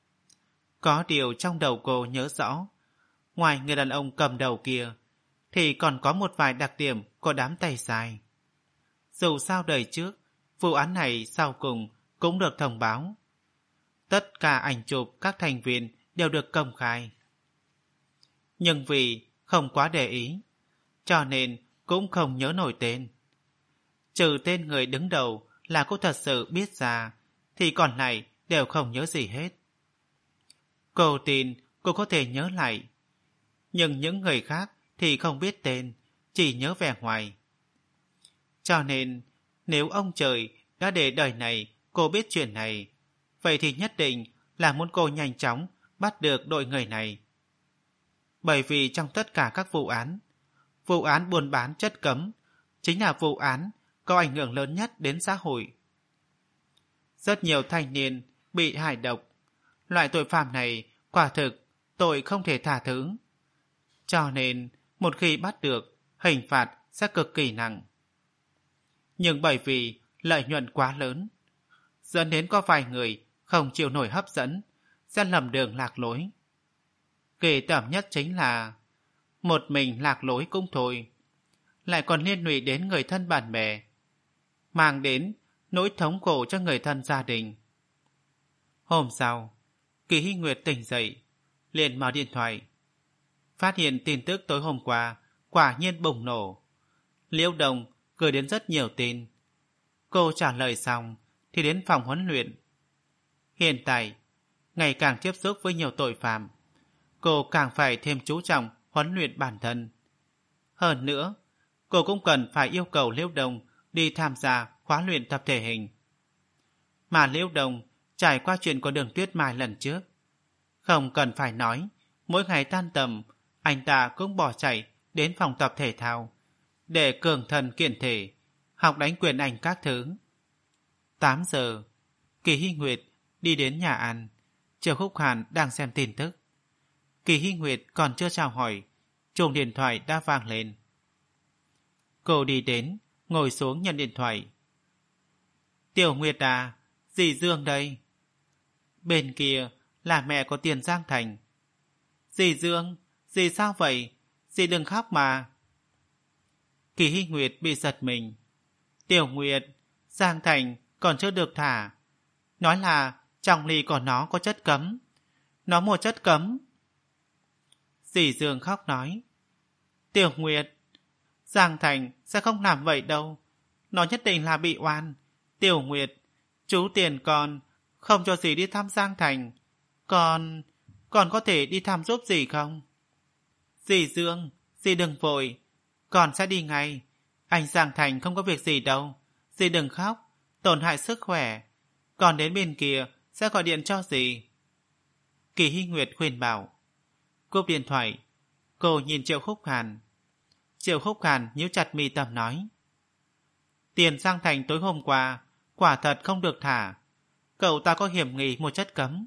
Có điều trong đầu cô nhớ rõ, ngoài người đàn ông cầm đầu kia thì còn có một vài đặc điểm của đám tay dài. Dù sao đời trước, vụ án này sau cùng cũng được thông báo. Tất cả ảnh chụp các thành viên đều được công khai. Nhưng vì không quá để ý, cho nên cũng không nhớ nổi tên. Trừ tên người đứng đầu là cô thật sự biết ra, thì còn lại đều không nhớ gì hết. Cô tin cô có thể nhớ lại, nhưng những người khác thì không biết tên, chỉ nhớ vẻ ngoài. Cho nên nếu ông trời đã để đời này cô biết chuyện này, vậy thì nhất định là muốn cô nhanh chóng bắt được đội người này. Bởi vì trong tất cả các vụ án, vụ án buôn bán chất cấm chính là vụ án có ảnh hưởng lớn nhất đến xã hội. Rất nhiều thanh niên bị hại độc. Loại tội phạm này quả thực tội không thể tha thứ. Cho nên một khi bắt được, hình phạt sẽ cực kỳ nặng. Nhưng bởi vì lợi nhuận quá lớn, dẫn đến có vài người không chịu nổi hấp dẫn, sẽ lầm đường lạc lối. Kỳ tởm nhất chính là một mình lạc lối cũng thôi, lại còn liên lụy đến người thân bạn bè, mang đến nỗi thống khổ cho người thân gia đình. Hôm sau, Kỳ Hy Nguyệt tỉnh dậy, liền mở điện thoại, phát hiện tin tức tối hôm qua quả nhiên bùng nổ. Liễu Đồng gửi đến rất nhiều tin. Cô trả lời xong thì đến phòng huấn luyện. Hiện tại, ngày càng tiếp xúc với nhiều tội phạm, cô càng phải thêm chú trọng huấn luyện bản thân. Hơn nữa, cô cũng cần phải yêu cầu Liễu Đồng đi tham gia khóa luyện tập thể hình. Mà Liễu Đồng trải qua chuyện của Đường Tuyết Mai lần trước, không cần phải nói, mỗi ngày tan tầm anh ta cũng bỏ chạy đến phòng tập thể thao để cường thân kiện thể, học đánh quyền Anh các thứ. Tám giờ, Kỳ Hy Nguyệt đi đến nhà ăn. Triệu Khúc Hàn đang xem tin tức. Kỳ Hy Nguyệt còn chưa chào hỏi, chuông điện thoại đã vang lên. Cô đi đến, ngồi xuống nhận điện thoại. Tiểu Nguyệt à, dì Dương đây. Bên kia là mẹ của Tiền Giang Thành. Dì Dương, dì sao vậy? Dì đừng khóc mà. Kỳ Hy Nguyệt bị giật mình. Tiểu Nguyệt, Giang Thành còn chưa được thả. Nói là trong ly của nó có chất cấm. Nó mua chất cấm. Dì Dương khóc nói. Tiểu Nguyệt, Giang Thành sẽ không làm vậy đâu. Nó nhất định là bị oan. Tiểu Nguyệt, chú Tiền con không cho dì đi thăm Giang Thành. Con, con có thể đi thăm giúp dì không? Dì Dương, dì đừng vội. Con sẽ đi ngay. Anh Giang Thành không có việc gì đâu. Dì đừng khóc, tổn hại sức khỏe. Còn đến bên kia sẽ gọi điện cho dì. Kỳ Hy Nguyệt khuyên bảo. Cúp điện thoại, cô nhìn Triệu Khúc Hàn. Triệu Khúc Hàn nhíu chặt mi tâm nói. Tiền Giang Thành tối hôm qua quả thật không được thả. Cậu ta có hiểm nghi một chất cấm.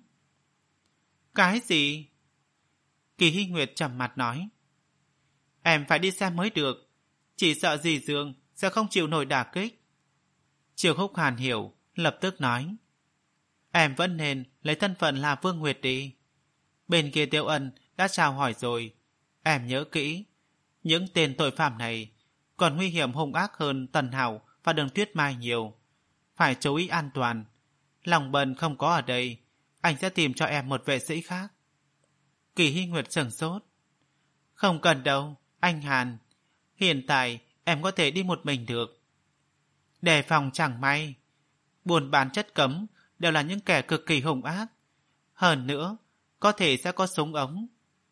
Cái gì? Kỳ Hy Nguyệt trầm mặt nói. Em phải đi xem mới được. Chỉ sợ dì Dương sẽ không chịu nổi đả kích. Triệu Khúc Hàn hiểu, lập tức nói. Em vẫn nên lấy thân phận là Vương Nguyệt đi. Bên kia Tiêu Ân đã chào hỏi rồi. Em nhớ kỹ, những tên tội phạm này còn nguy hiểm hung ác hơn Tần Hảo và Đường Tuyết Mai nhiều. Phải chú ý an toàn. Lòng Bần không có ở đây, anh sẽ tìm cho em một vệ sĩ khác. Kỳ Hy Nguyệt sửng sốt. Không cần đâu, anh Hàn. Hiện tại em có thể đi một mình được. Đề phòng chẳng may. Buôn bán chất cấm đều là những kẻ cực kỳ hung ác. Hơn nữa, có thể sẽ có súng ống.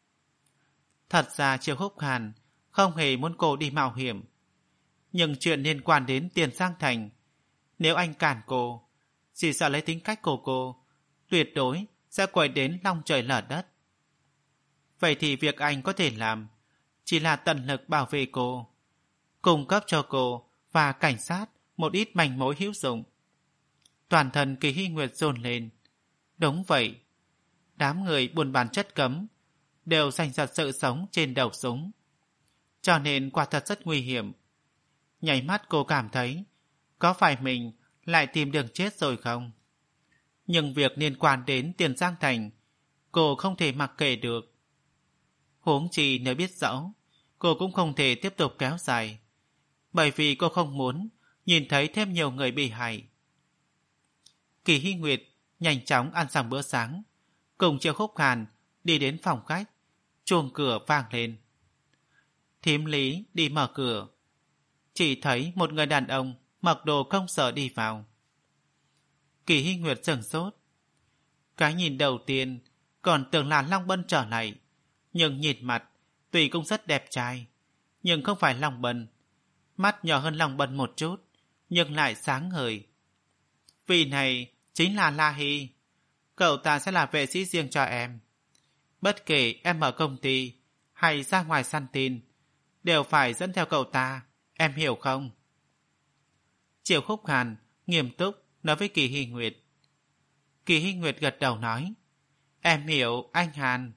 Thật ra Triệu Húc Hàn không hề muốn cô đi mạo hiểm. Nhưng chuyện liên quan đến Tiền Giang Thành, nếu anh cản cô, chỉ sợ lấy tính cách của cô, tuyệt đối sẽ quay đến long trời lở đất. Vậy thì việc anh có thể làm chỉ là tận lực bảo vệ cô, cung cấp cho cô và cảnh sát một ít manh mối hữu dụng. Toàn thân Kỳ Hy Nguyệt run lên. Đúng vậy, đám người buôn bán chất cấm đều giành giật sự sống trên đầu súng, cho nên quả thật rất nguy hiểm. Nháy mắt cô cảm thấy có phải mình lại tìm đường chết rồi không? Nhưng việc liên quan đến Tiền Giang Thành, cô không thể mặc kệ được. Huống chi nếu biết rõ, cô cũng không thể tiếp tục kéo dài, bởi vì cô không muốn nhìn thấy thêm nhiều người bị hại. Kỳ Hy Nguyệt nhanh chóng ăn xong bữa sáng, cùng Triệu Húc Hàn đi đến phòng khách. Chuông cửa vang lên. Thím Lý đi mở cửa, chỉ thấy một người đàn ông mặc đồ công sở đi vào. Kỳ Hy Nguyệt sửng sốt. Cái nhìn đầu tiên còn tưởng là Long Bân trở lại, nhưng nhìn mặt tuy cũng rất đẹp trai, nhưng không phải Long Bân. Mắt nhỏ hơn Long Bân một chút, nhưng lại sáng ngời. Vị này chính là La Hy. Cậu ta sẽ là vệ sĩ riêng cho em. Bất kể em ở công ty hay ra ngoài săn tin, đều phải dẫn theo cậu ta, em hiểu không? Triệu Khúc Hàn nghiêm túc nói với Kỳ Hy Nguyệt. Kỳ Hy Nguyệt gật đầu nói, em hiểu anh Hàn.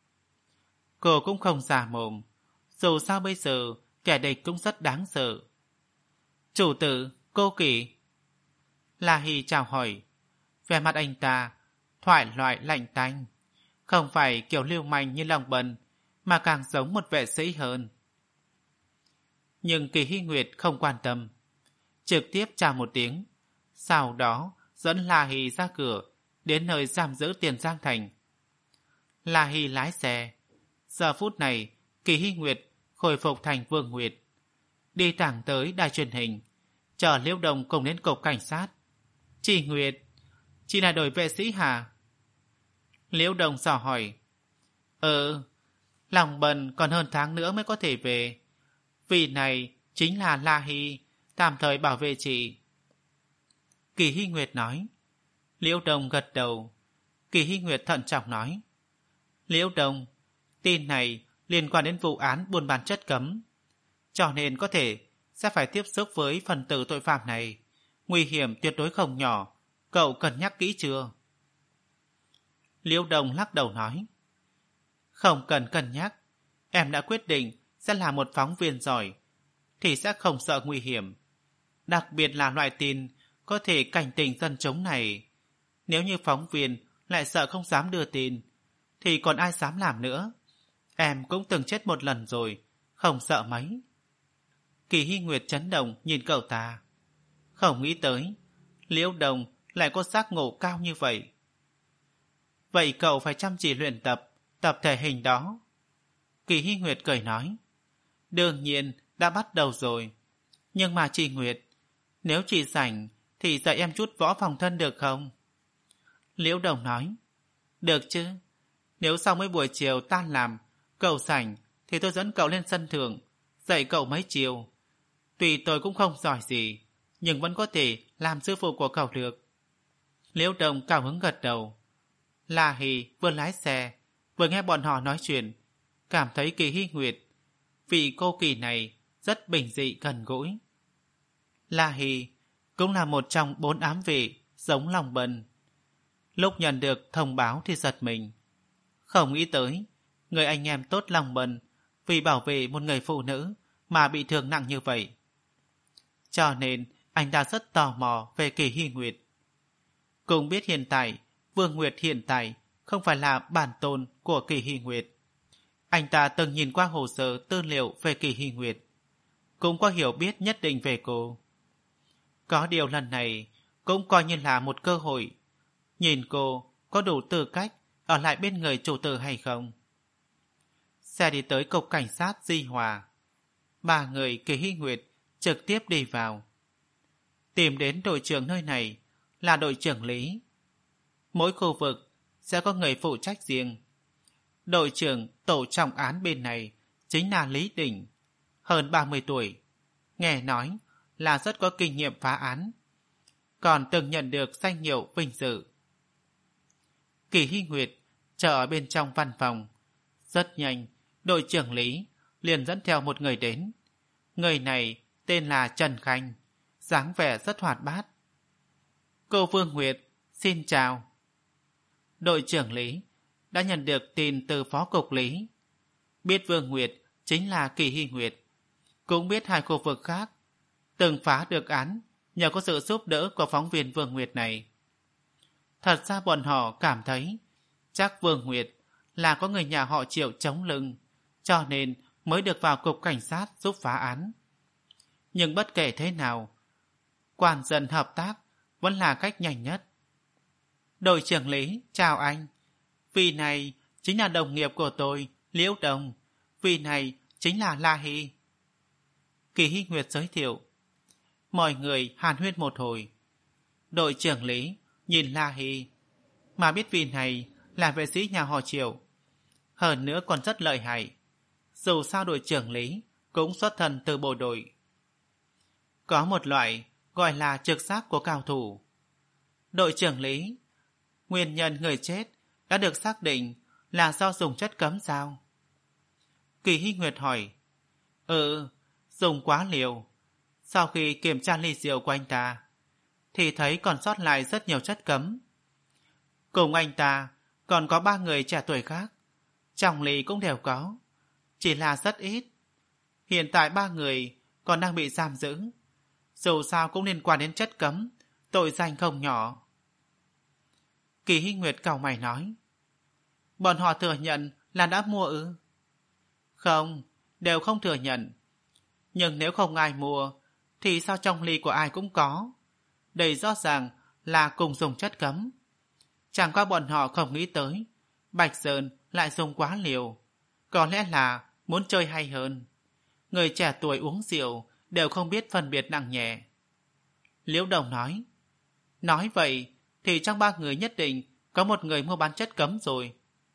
Cô cũng không giả mồm, dù sao bây giờ kẻ địch cũng rất đáng sợ. Chủ tử, cô Kỳ. La Hy chào hỏi. Về mặt anh ta thoại loại lạnh tanh, không phải kiểu lưu manh như Long Bân, mà càng giống một vệ sĩ hơn. Nhưng Kỳ Hy Nguyệt không quan tâm, trực tiếp chào một tiếng, sau đó dẫn La Hy ra cửa đến nơi giam giữ Tiền Giang Thành. La Hy lái xe. Giờ phút này Kỳ Hy Nguyệt khôi phục thành Vương Nguyệt, đi thẳng tới đài truyền hình, chở Liễu Đồng cùng đến cục cảnh sát. Chị Nguyệt, chị là đội vệ sĩ hả? Liễu Đồng dò hỏi. Ừ, Lòng Bần còn hơn tháng nữa mới có thể về. Vị này chính là La Hy, tạm thời bảo vệ chị. Kỳ Hy Nguyệt nói. Liễu Đồng gật đầu. Kỳ Hy Nguyệt thận trọng nói. Liễu Đồng, tin này liên quan đến vụ án buôn bán chất cấm, cho nên có thể sẽ phải tiếp xúc với phần tử tội phạm này. Nguy hiểm tuyệt đối không nhỏ, cậu cân nhắc kỹ chưa? Liễu Đồng lắc đầu nói. Không cần cân nhắc, em đã quyết định sẽ là một phóng viên giỏi, thì sẽ không sợ nguy hiểm. Đặc biệt là loại tin có thể cảnh tỉnh dân chúng này. Nếu như phóng viên lại sợ không dám đưa tin, thì còn ai dám làm nữa. Em cũng từng chết một lần rồi, không sợ mấy. Kỳ Hy Nguyệt chấn động nhìn cậu ta. Không nghĩ tới Liễu Đồng lại có giác ngộ cao như vậy. Vậy cậu phải chăm chỉ luyện tập tập thể hình đó. Kỳ Hy Nguyệt cười nói. Đương nhiên đã bắt đầu rồi. Nhưng mà chị Nguyệt, nếu chị rảnh thì dạy em chút võ phòng thân được không? Liễu Đồng nói. Được chứ. Nếu sau mấy buổi chiều tan làm cậu rảnh thì tôi dẫn cậu lên sân thượng dạy cậu mấy chiều. Tuy tôi cũng không giỏi gì, nhưng vẫn có thể làm sư phụ của cậu được. Liễu Đồng cao hứng gật đầu. La Hy vừa lái xe vừa nghe bọn họ nói chuyện, cảm thấy Kỳ Hy Nguyệt, vị cô Kỳ này rất bình dị gần gũi. La Hy cũng là một trong bốn ám vệ giống Lòng Bần. Lúc nhận được thông báo thì giật mình, không nghĩ tới người anh em tốt Lòng Bần vì bảo vệ một người phụ nữ mà bị thương nặng như vậy. Cho nên anh ta rất tò mò về Kỳ Hy Nguyệt. Cũng biết hiện tại Vương Nguyệt hiện tại không phải là bản tôn của Kỳ Hy Nguyệt. Anh ta từng nhìn qua hồ sơ tư liệu về Kỳ Hy Nguyệt, cũng có hiểu biết nhất định về cô. Có điều lần này cũng coi như là một cơ hội, nhìn cô có đủ tư cách ở lại bên người chủ tử hay không. Xe đi tới cục cảnh sát Di Hòa. Ba người Kỳ Hy Nguyệt trực tiếp đi vào. Tìm đến đội trưởng nơi này là đội trưởng Lý. Mỗi khu vực sẽ có người phụ trách riêng. Đội trưởng tổ trọng án bên này chính là Lý Đình, hơn ba mươi tuổi. Nghe nói là rất có kinh nghiệm phá án, còn từng nhận được danh hiệu vinh dự. Kỳ Hy Nguyệt chờ ở bên trong văn phòng. Rất nhanh, đội trưởng Lý liền dẫn theo một người đến. Người này tên là Trần Khanh, dáng vẻ rất hoạt bát. Cô Vương Nguyệt, xin chào. Đội trưởng Lý đã nhận được tin từ phó cục Lý. Biết Vương Nguyệt chính là Kỳ Hy Nguyệt, cũng biết hai khu vực khác từng phá được án nhờ có sự giúp đỡ của phóng viên Vương Nguyệt này. Thật ra bọn họ cảm thấy chắc Vương Nguyệt là có người nhà họ Triệu chống lưng, cho nên mới được vào cục cảnh sát giúp phá án. Nhưng bất kể thế nào, quan dân hợp tác vẫn là cách nhanh nhất. Đội trưởng Lý, chào anh. Vị này chính là đồng nghiệp của tôi, Liễu Đồng. Vị này chính là La Hy. Kỳ Hy Nguyệt giới thiệu. Mọi người hàn huyên một hồi. Đội trưởng Lý nhìn La Hy, mà biết vị này là vệ sĩ nhà họ Triệu, hơn nữa còn rất lợi hại. Dù sao đội trưởng Lý cũng xuất thân từ bộ đội. Có một loại gọi là trực giác của cao thủ. Đội trưởng Lý, nguyên nhân người chết đã được xác định là do dùng chất cấm sao? Kỳ Hy Nguyệt hỏi. Ừ, dùng quá liều. Sau khi kiểm tra ly rượu của anh ta thì thấy còn sót lại rất nhiều chất cấm. Cùng anh ta còn có ba người trẻ tuổi khác, trong ly cũng đều có, chỉ là rất ít. Hiện tại ba người còn đang bị giam giữ, dù sao cũng liên quan đến chất cấm, tội danh không nhỏ. Kỳ Hy Nguyệt cau mày nói. Bọn họ thừa nhận là đã mua ư? Không, đều không thừa nhận. Nhưng nếu không ai mua thì sao trong ly của ai cũng có? Đây rõ ràng là cùng dùng chất cấm. Chẳng qua bọn họ không nghĩ tới Bạch Sơn lại dùng quá liều. Có lẽ là muốn chơi hay hơn. Người trẻ tuổi uống rượu đều không biết phân biệt nặng nhẹ. Liễu Đồng nói. Nói vậy thì trong ba người nhất định có một người mua bán chất cấm rồi.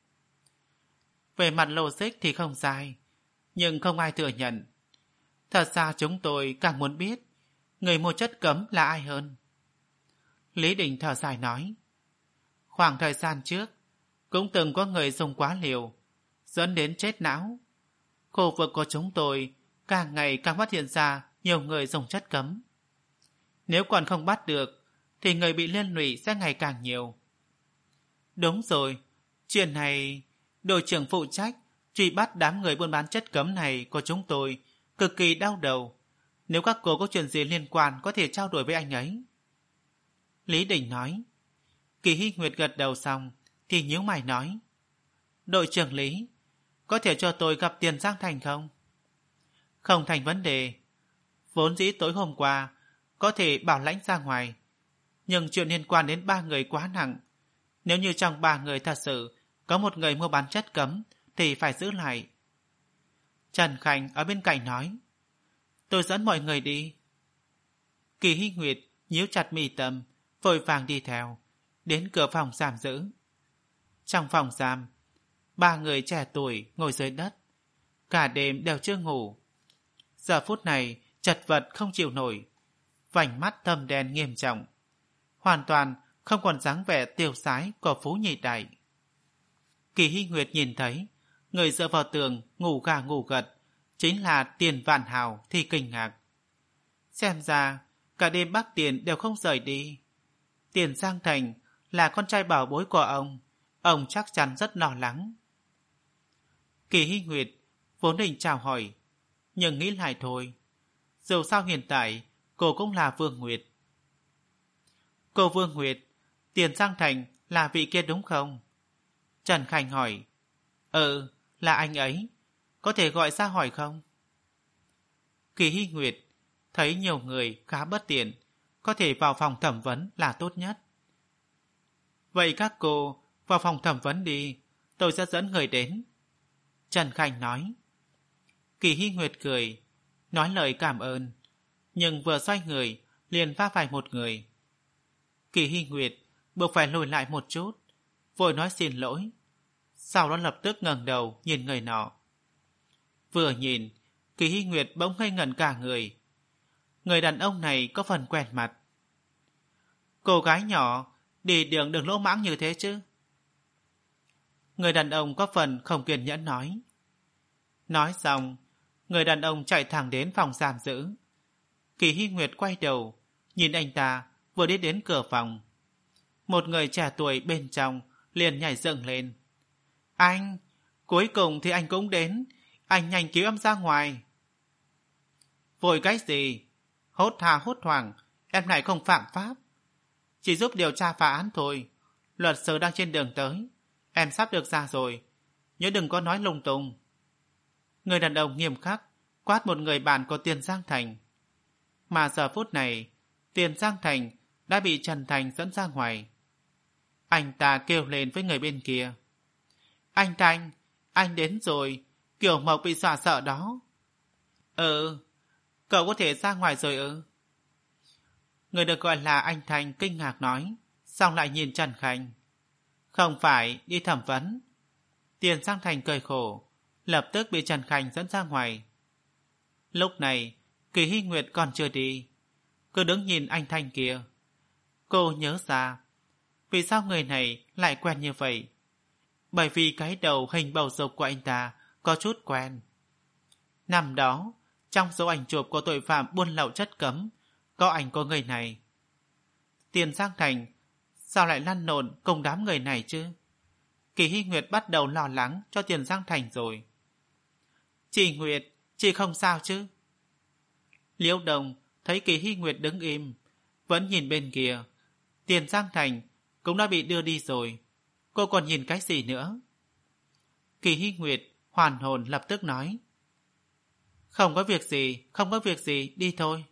Về mặt logic thì không sai, nhưng không ai thừa nhận. Thật ra chúng tôi càng muốn biết người mua chất cấm là ai hơn. Lý Đình thở dài nói. Khoảng thời gian trước cũng từng có người dùng quá liều dẫn đến chết não. Khu vực của chúng tôi càng ngày càng phát hiện ra nhiều người dùng chất cấm. Nếu còn không bắt được thì người bị liên lụy sẽ ngày càng nhiều. Đúng rồi, chuyện này đội trưởng phụ trách truy bắt đám người buôn bán chất cấm này của chúng tôi cực kỳ đau đầu. Nếu các cô có chuyện gì liên quan có thể trao đổi với anh ấy. Lý Đình nói. Kỳ Hy Nguyệt gật đầu xong thì nhíu mày nói. Đội trưởng Lý, có thể cho tôi gặp Tiền Giang Thành không? Không thành vấn đề. Vốn dĩ tối hôm qua có thể bảo lãnh ra ngoài, nhưng chuyện liên quan đến ba người quá nặng. Nếu như trong ba người thật sự có một người mua bán chất cấm thì phải giữ lại. Trần Khanh ở bên cạnh nói. Tôi dẫn mọi người đi. Kỳ Hy Nguyệt nhíu chặt mi tâm, vội vàng đi theo, đến cửa phòng giam giữ. Trong phòng giam, ba người trẻ tuổi ngồi dưới đất, cả đêm đều chưa ngủ. Giờ phút này chật vật không chịu nổi, vành mắt thâm đen nghiêm trọng, hoàn toàn không còn dáng vẻ tiêu sái của Phú Nhị Đại. Kỳ Hy Nguyệt nhìn thấy người dựa vào tường ngủ gà ngủ gật chính là Tiền Vạn Hào thì kinh ngạc. Xem ra cả đêm bác Tiền đều không rời đi. Tiền Giang Thành là con trai bảo bối của ông, ông chắc chắn rất lo lắng. Kỳ Hy Nguyệt vốn định chào hỏi, nhưng nghĩ lại thôi. Dù sao hiện tại cô cũng là Vương Nguyệt. Cô Vương Nguyệt, Tiền Giang Thành là vị kia đúng không? Trần Khanh hỏi. Ừ, là anh ấy. Có thể gọi ra hỏi không? Kỳ Hy Nguyệt thấy nhiều người khá bất tiện, có thể vào phòng thẩm vấn là tốt nhất. Vậy các cô vào phòng thẩm vấn đi, tôi sẽ dẫn người đến. Trần Khanh nói. Kỳ Hy Nguyệt cười, nói lời cảm ơn, nhưng vừa xoay người liền va phải một người. Kỳ Hy Nguyệt buộc phải lùi lại một chút, vội nói xin lỗi, sau đó lập tức ngẩng đầu nhìn người nọ. Vừa nhìn, Kỳ Hy Nguyệt bỗng ngây ngẩn cả người. Người đàn ông này có phần quen mặt. Cô gái nhỏ, đi đường đừng lỗ mãng như thế chứ. Người đàn ông có phần không kiên nhẫn nói. Nói xong, người đàn ông chạy thẳng đến phòng giam giữ. Kỳ Hy Nguyệt quay đầu, nhìn anh ta vừa đi đến cửa phòng. Một người trẻ tuổi bên trong liền nhảy dựng lên. Anh, cuối cùng thì anh cũng đến. Anh nhanh cứu em ra ngoài. Vội cái gì? Hốt hà hốt hoảng, em này không phạm pháp. Chỉ giúp điều tra phá án thôi. Luật sư đang trên đường tới. Em sắp được ra rồi. Nhớ đừng có nói lung tung. Người đàn ông nghiêm khắc quát một người bạn của Tiền Giang Thành. Mà giờ phút này, Tiền Giang Thành đã bị Trần Thành dẫn ra ngoài. Anh ta kêu lên với người bên kia. Anh Thành, anh đến rồi. Kiều Mộc bị dọa sợ đó. Ừ, cậu có thể ra ngoài rồi ư? Người được gọi là anh Thành kinh ngạc nói, xong lại nhìn Trần Khanh. Không phải đi thẩm vấn. Tiền Giang Thành cười khổ, lập tức bị Trần Khanh dẫn ra ngoài. Lúc này, Kỳ Hy Nguyệt còn chưa đi, cứ đứng nhìn anh Thành kia. Cô nhớ ra, vì sao người này lại quen như vậy? Bởi vì cái đầu hình bầu dục của anh ta có chút quen. Năm đó, trong số ảnh chụp của tội phạm buôn lậu chất cấm, có ảnh của người này. Tiền Giang Thành sao lại lăn lộn cùng đám người này chứ? Kỳ Hy Nguyệt bắt đầu lo lắng cho Tiền Giang Thành rồi. Chị Nguyệt, chị không sao chứ? Liễu Đồng thấy Kỳ Hy Nguyệt đứng im, vẫn nhìn bên kia. Tiền Giang Thành cũng đã bị đưa đi rồi. Cô còn nhìn cái gì nữa? Kỳ Hy Nguyệt hoàn hồn lập tức nói. Không có việc gì, không có việc gì, đi thôi.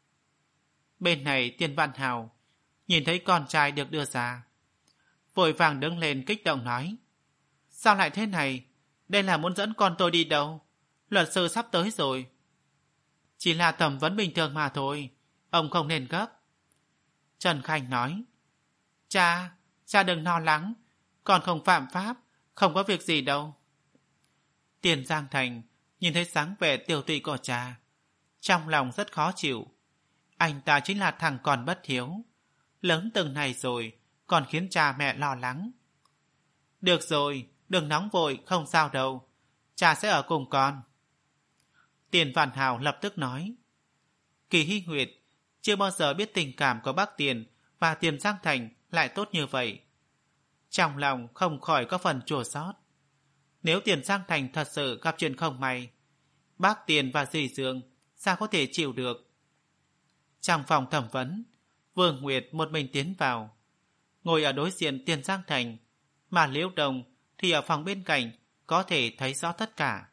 Bên này Tiền Vạn Hào nhìn thấy con trai được đưa ra, vội vàng đứng lên kích động nói. Sao lại thế này? Đây là muốn dẫn con tôi đi đâu? Luật sư sắp tới rồi. Chỉ là thẩm vấn bình thường mà thôi, ông không nên gấp. Trần Khanh nói. Cha, cha đừng lo lắng, con không phạm pháp, không có việc gì đâu. Tiền Giang Thành nhìn thấy dáng vẻ tiêu tụy của cha, trong lòng rất khó chịu. Anh ta chính là thằng con bất hiếu, lớn từng này rồi còn khiến cha mẹ lo lắng. Được rồi, đừng nóng vội, không sao đâu, cha sẽ ở cùng con. Tiền Vạn Hào lập tức nói. Kỳ Hy Nguyệt chưa bao giờ biết tình cảm của bác Tiền và Tiền Giang Thành lại tốt như vậy. Trong lòng không khỏi có phần chua xót. Nếu Tiền Giang Thành thật sự gặp chuyện không may, bác Tiền và dì Dương sao có thể chịu được? Trong phòng thẩm vấn, Vương Nguyệt một mình tiến vào, ngồi ở đối diện Tiền Giang Thành, mà Liễu Đồng thì ở phòng bên cạnh có thể thấy rõ tất cả.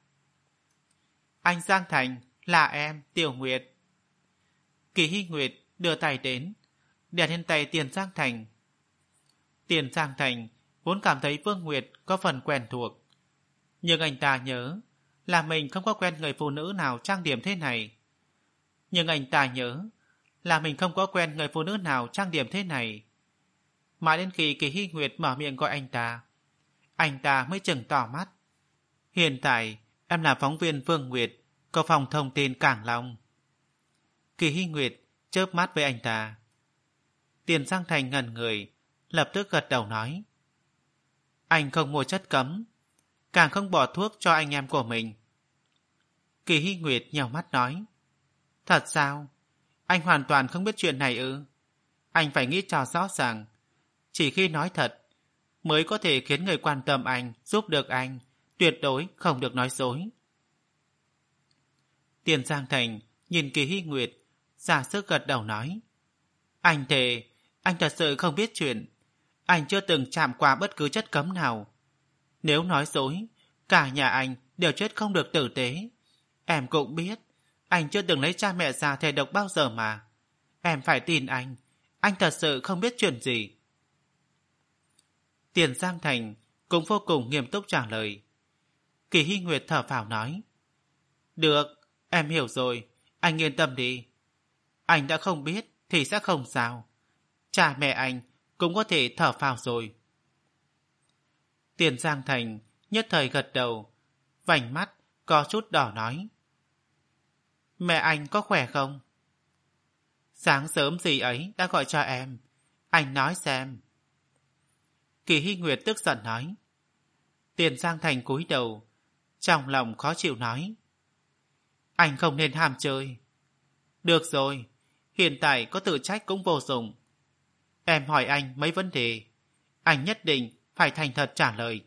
Anh Giang Thành, là em, Tiểu Nguyệt. Kỳ Hy Nguyệt đưa tay đến, đè lên tay Tiền Giang Thành. Tiền Giang Thành vốn cảm thấy Vương Nguyệt có phần quen thuộc, nhưng anh ta nhớ là mình không có quen người phụ nữ nào trang điểm thế này. Nhưng anh ta nhớ là mình không có quen người phụ nữ nào trang điểm thế này. Mãi đến khi Kỳ Hy Nguyệt mở miệng gọi anh ta, anh ta mới chừng tỏ mắt. Hiện tại em là phóng viên Vương Nguyệt của phòng thông tin Cảng Long. Kỳ Hy Nguyệt chớp mắt với anh ta. Tiền Giang Thành ngẩn người, lập tức gật đầu nói. Anh không mua chất cấm, càng không bỏ thuốc cho anh em của mình. Kỳ Hy Nguyệt nhào mắt nói. Thật sao? Anh hoàn toàn không biết chuyện này ư? Anh phải nghĩ cho rõ ràng. Chỉ khi nói thật mới có thể khiến người quan tâm anh, giúp được anh. Tuyệt đối không được nói dối. Tiền Giang Thành nhìn Kỳ Hy Nguyệt, ra sức gật đầu nói. Anh thề, anh thật sự không biết chuyện. Anh chưa từng chạm qua bất cứ chất cấm nào. Nếu nói dối, cả nhà anh đều chết không được tử tế. Em cũng biết, Anh chưa từng lấy cha mẹ già thề độc bao giờ mà. Em phải tin anh. Anh thật sự không biết chuyện gì. Tiền Giang Thành cũng vô cùng nghiêm túc trả lời. Kỳ Hy Nguyệt thở phào nói. Được, em hiểu rồi. Anh yên tâm đi. Anh đã không biết thì sẽ không sao. Cha mẹ anh cũng có thể thở phào rồi. Tiền Giang Thành nhất thời gật đầu, vành mắt có chút đỏ nói. Mẹ anh có khỏe không? Sáng sớm gì ấy đã gọi cho em. Anh nói xem. Kỳ Hy Nguyệt tức giận nói. Tiền Giang Thành cúi đầu, trong lòng khó chịu nói. Anh không nên ham chơi. Được rồi, hiện tại có tự trách cũng vô dụng. Em hỏi anh mấy vấn đề, anh nhất định phải thành thật trả lời.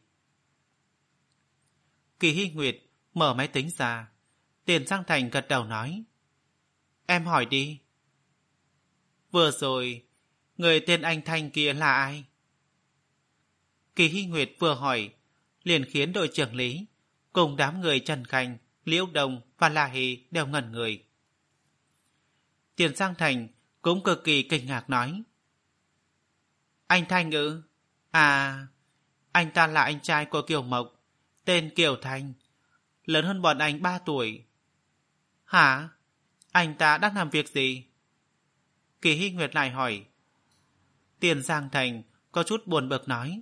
Kỳ Hy Nguyệt mở máy tính ra. Tiền Giang Thành gật đầu nói. Em hỏi đi. Vừa rồi, người tên anh Thanh kia là ai? Kỳ Hy Nguyệt vừa hỏi, liền khiến đội trưởng Lý cùng đám người Trần Khanh, Liễu Đông và La Hỷ đều ngẩn người. Tiền Giang Thành cũng cực kỳ kinh ngạc nói. Anh Thanh ư? À, anh ta là anh trai của Kiều Mộc, tên Kiều Thanh, lớn hơn bọn anh ba tuổi. Hả? Anh ta đang làm việc gì? Kỳ Hy Nguyệt lại hỏi. Tiền Giang Thành có chút buồn bực nói.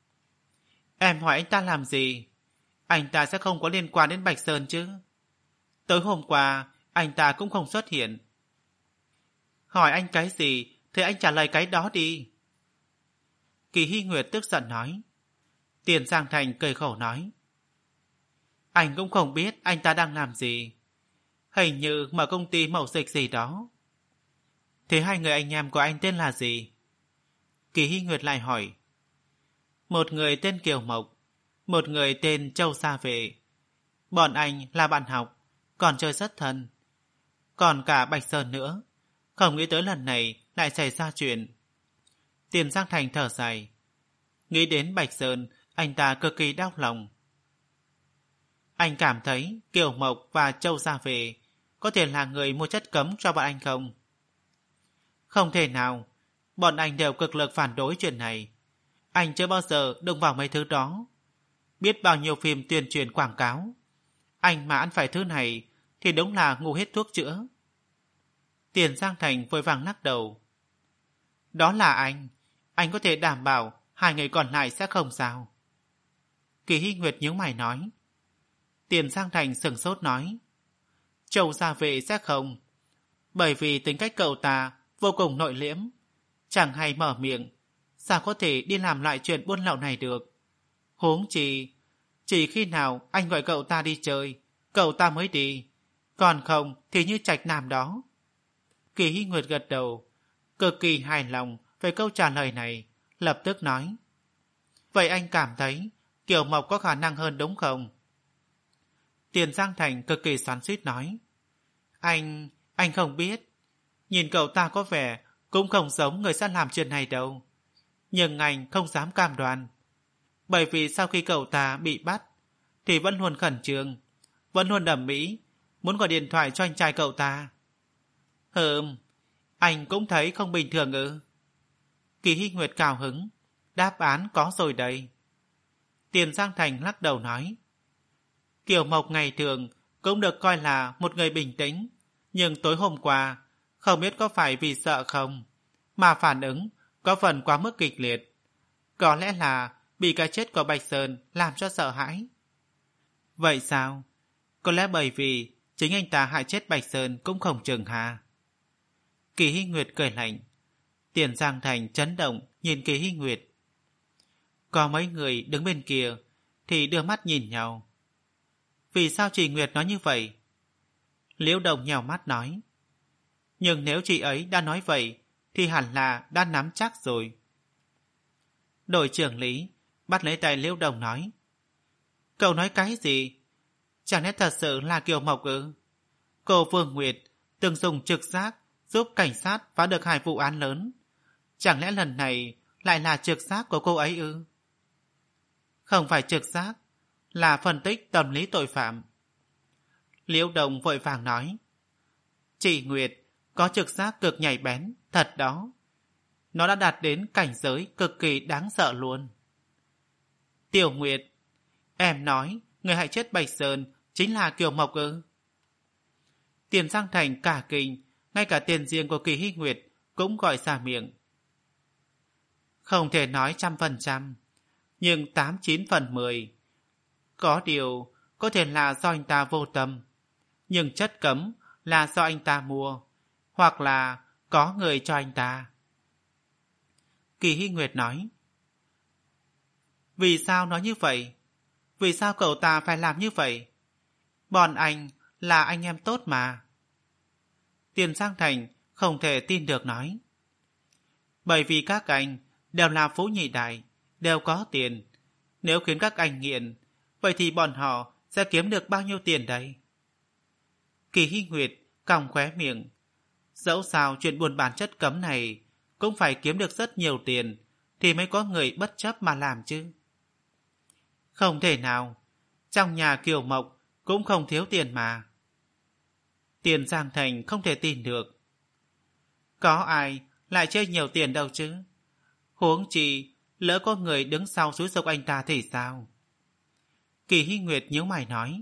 Em hỏi anh ta làm gì? Anh ta sẽ không có liên quan đến Bạch Sơn chứ? Tối hôm qua, anh ta cũng không xuất hiện. Hỏi anh cái gì, thì anh trả lời cái đó đi. Kỳ Hy Nguyệt tức giận nói. Tiền Giang Thành cười khổ nói. Anh cũng không biết anh ta đang làm gì. Hình như mở công ty mậu dịch gì đó. Thế hai người anh em của anh tên là gì? Kỳ Hy Nguyệt lại hỏi. Một người tên Kiều Mộc, một người tên Châu Sa Vệ. Bọn anh là bạn học, còn chơi rất thân. Còn cả Bạch Sơn nữa. Không nghĩ tới lần này lại xảy ra chuyện. Tiền Giang Thành thở dài. Nghĩ đến Bạch Sơn, anh ta cực kỳ đau lòng. Anh cảm thấy Kiều Mộc và Châu Gia Vệ có thể là người mua chất cấm cho bọn anh không? Không thể nào. Bọn anh đều cực lực phản đối chuyện này. Anh chưa bao giờ đụng vào mấy thứ đó. Biết bao nhiêu phim tuyên truyền quảng cáo. Anh mà ăn phải thứ này thì đúng là ngu hết thuốc chữa. Tiền Giang Thành vội vàng lắc đầu. Đó là anh. Anh có thể đảm bảo hai người còn lại sẽ không sao? Kỳ Hy Nguyệt nhíu mày nói. Tiền Giang Thành sửng sốt nói. Châu Gia Vệ sẽ không. Bởi vì tính cách cậu ta vô cùng nội liễm, chẳng hay mở miệng, sao có thể đi làm lại chuyện buôn lậu này được. Huống chi, chỉ khi nào anh gọi cậu ta đi chơi, cậu ta mới đi, còn không thì như Trạch Nam đó. Kỳ Hy Nguyệt gật đầu, cực kỳ hài lòng về câu trả lời này, lập tức nói. Vậy anh cảm thấy Kiều Mộc có khả năng hơn đúng không? Tiền Giang Thành cực kỳ xoắn xuýt nói. Anh, anh không biết. Nhìn cậu ta có vẻ cũng không giống người sẽ làm chuyện này đâu. Nhưng anh không dám cam đoan. Bởi vì sau khi cậu ta bị bắt thì vẫn luôn khẩn trương, vẫn luôn ầm ĩ, muốn gọi điện thoại cho anh trai cậu ta. Hừm, anh cũng thấy không bình thường ư? Kỳ Hy Nguyệt cao hứng. Đáp án có rồi đây. Tiền Giang Thành lắc đầu nói. Kiều Mộc ngày thường cũng được coi là một người bình tĩnh, nhưng tối hôm qua không biết có phải vì sợ không mà phản ứng có phần quá mức kịch liệt. Có lẽ là bị cái chết của Bạch Sơn làm cho sợ hãi. Vậy sao? Có lẽ bởi vì chính anh ta hại chết Bạch Sơn cũng không chừng hà. Kỳ Hy Nguyệt cười lạnh. Tiền Giang Thành chấn động nhìn Kỳ Hy Nguyệt. Có mấy người đứng bên kia thì đưa mắt nhìn nhau. Vì sao chị Nguyệt nói như vậy? Liễu Đồng nhèo mắt nói. Nhưng nếu chị ấy đã nói vậy thì hẳn là đã nắm chắc rồi. Đội trưởng Lý bắt lấy tay Liễu Đồng nói. Cậu nói cái gì? Chẳng lẽ thật sự là Kiều Mộc ư? Cô Vương Nguyệt từng dùng trực giác giúp cảnh sát phá được hai vụ án lớn. Chẳng lẽ lần này lại là trực giác của cô ấy ư? Không phải trực giác, là phân tích tâm lý tội phạm. Liễu Đồng vội vàng nói. Chị Nguyệt có trực giác cực nhạy bén, thật đó. Nó đã đạt đến cảnh giới cực kỳ đáng sợ luôn. Tiểu Nguyệt, em nói người hại chết Bạch Sơn chính là Kiều Mộc ư? Tiền Giang Thành cả kinh, ngay cả tiền riêng của Kỳ Hy Nguyệt cũng gọi ra miệng. Không thể nói trăm phần trăm, nhưng tám chín phần mười. Có điều, có thể là do anh ta vô tâm, nhưng chất cấm là do anh ta mua, hoặc là có người cho anh ta. Kỳ Hy Nguyệt nói. Vì sao nói như vậy? Vì sao cậu ta phải làm như vậy? Bọn anh là anh em tốt mà. Tiền Giang Thành không thể tin được nói. Bởi vì các anh đều là phú nhị đại, đều có tiền. Nếu khiến các anh nghiện, vậy thì bọn họ sẽ kiếm được bao nhiêu tiền đây? Kỳ Hy Nguyệt cong khóe miệng. Dẫu sao chuyện buôn bán chất cấm này cũng phải kiếm được rất nhiều tiền thì mới có người bất chấp mà làm chứ. Không thể nào, trong nhà Kiều Mộc cũng không thiếu tiền mà. Tiền Giang Thành không thể tin được. Có ai lại chơi nhiều tiền đâu chứ? Huống chi lỡ có người đứng sau xúi giục anh ta thì sao? Kỳ Hy Nguyệt nhíu mày nói.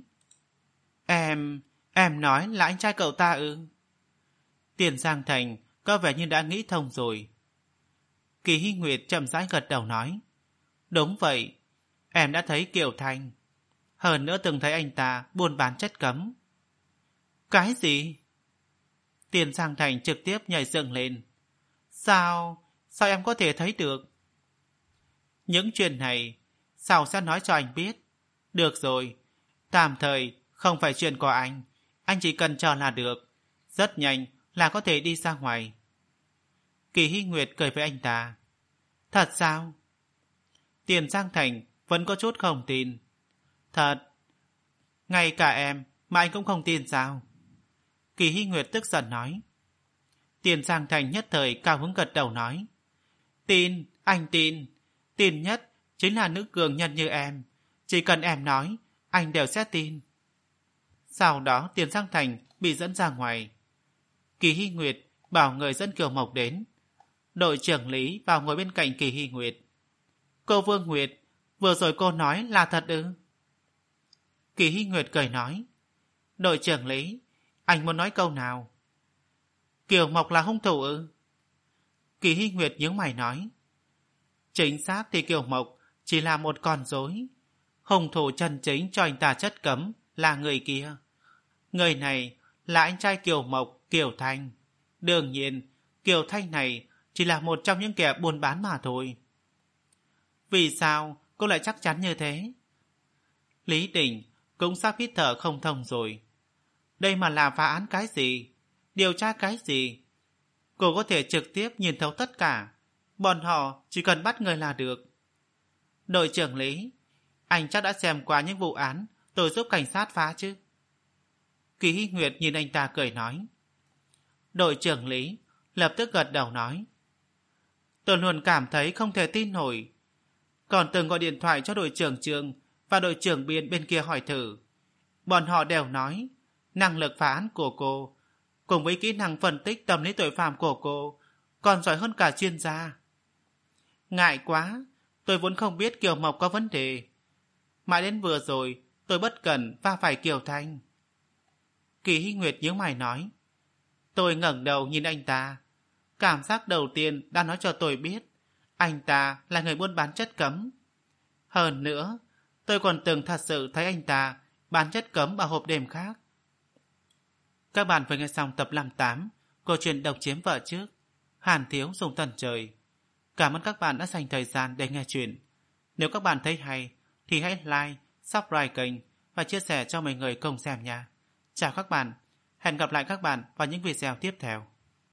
Em, em nói là anh trai cậu ta ư? Tiền Giang Thành có vẻ như đã nghĩ thông rồi. Kỳ Hy Nguyệt chậm rãi gật đầu nói. Đúng vậy, em đã thấy Kiều Thanh. Hơn nữa từng thấy anh ta buôn bán chất cấm. Cái gì? Tiền Giang Thành trực tiếp nhảy dựng lên. Sao? Sao em có thể thấy được? Những chuyện này sao sẽ nói cho anh biết? Được rồi, tạm thời không phải chuyện của anh. Anh chỉ cần chờ là được. Rất nhanh là có thể đi ra ngoài. Kỳ Hy Nguyệt cười với anh ta. Thật sao? Tiền Giang Thành vẫn có chút không tin. Thật? Ngay cả em mà anh cũng không tin sao? Kỳ Hy Nguyệt tức giận nói. Tiền Giang Thành nhất thời cao hứng gật đầu nói. Tin, anh tin. Tin nhất chính là nữ cường nhân như em. Chỉ cần em nói, anh đều sẽ tin. Sau đó Tiền Giang Thành bị dẫn ra ngoài. Kỳ Hy Nguyệt bảo người dẫn Kiều Mộc đến. Đội trưởng Lý vào ngồi bên cạnh Kỳ Hy Nguyệt. Cô Vương Nguyệt, vừa rồi cô nói là thật ư? Kỳ Hy Nguyệt cười nói. Đội trưởng Lý, anh muốn nói câu nào? Kiều Mộc là hung thủ ư? Kỳ Hy Nguyệt nhướng mày nói. Chính xác thì Kiều Mộc chỉ là một con rối. Hung thủ chân chính cho anh ta chất cấm là người kia. Người này là anh trai Kiều Mộc, Kiều Thanh. Đương nhiên, Kiều Thanh này chỉ là một trong những kẻ buôn bán mà thôi. Vì sao cô lại chắc chắn như thế? Lý Đình cũng sắp hít thở không thông rồi. Đây mà là phá án cái gì? Điều tra cái gì? Cô có thể trực tiếp nhìn thấu tất cả. Bọn họ chỉ cần bắt người là được. Đội trưởng Lý, anh chắc đã xem qua những vụ án tôi giúp cảnh sát phá chứ? Kỳ Hy Nguyệt nhìn anh ta cười nói. Đội trưởng Lý lập tức gật đầu nói. Tôi luôn cảm thấy không thể tin nổi. Còn từng gọi điện thoại cho đội trưởng Trường và đội trưởng Biên bên kia hỏi thử. Bọn họ đều nói năng lực phá án của cô cùng với kỹ năng phân tích tâm lý tội phạm của cô còn giỏi hơn cả chuyên gia. Ngại quá, tôi vốn không biết Kiều Mộc có vấn đề. Mãi đến vừa rồi tôi bất cẩn va phải Kiều Thanh. Kỳ Hy Nguyệt nhíu mày nói. Tôi ngẩng đầu nhìn anh ta. Cảm giác đầu tiên đã nói cho tôi biết anh ta là người buôn bán chất cấm. Hơn nữa, tôi còn từng thật sự thấy anh ta bán chất cấm ở hộp đêm khác. Các bạn vừa nghe xong tập năm mươi tám câu chuyện Độc Chiếm Vợ Trước, Hàn Thiếu Dùng Thần Trời. Cảm ơn các bạn đã dành thời gian để nghe chuyện. Nếu các bạn thấy hay thì hãy like, subscribe kênh và chia sẻ cho mọi người cùng xem nha. Chào các bạn, hẹn gặp lại các bạn vào những video tiếp theo.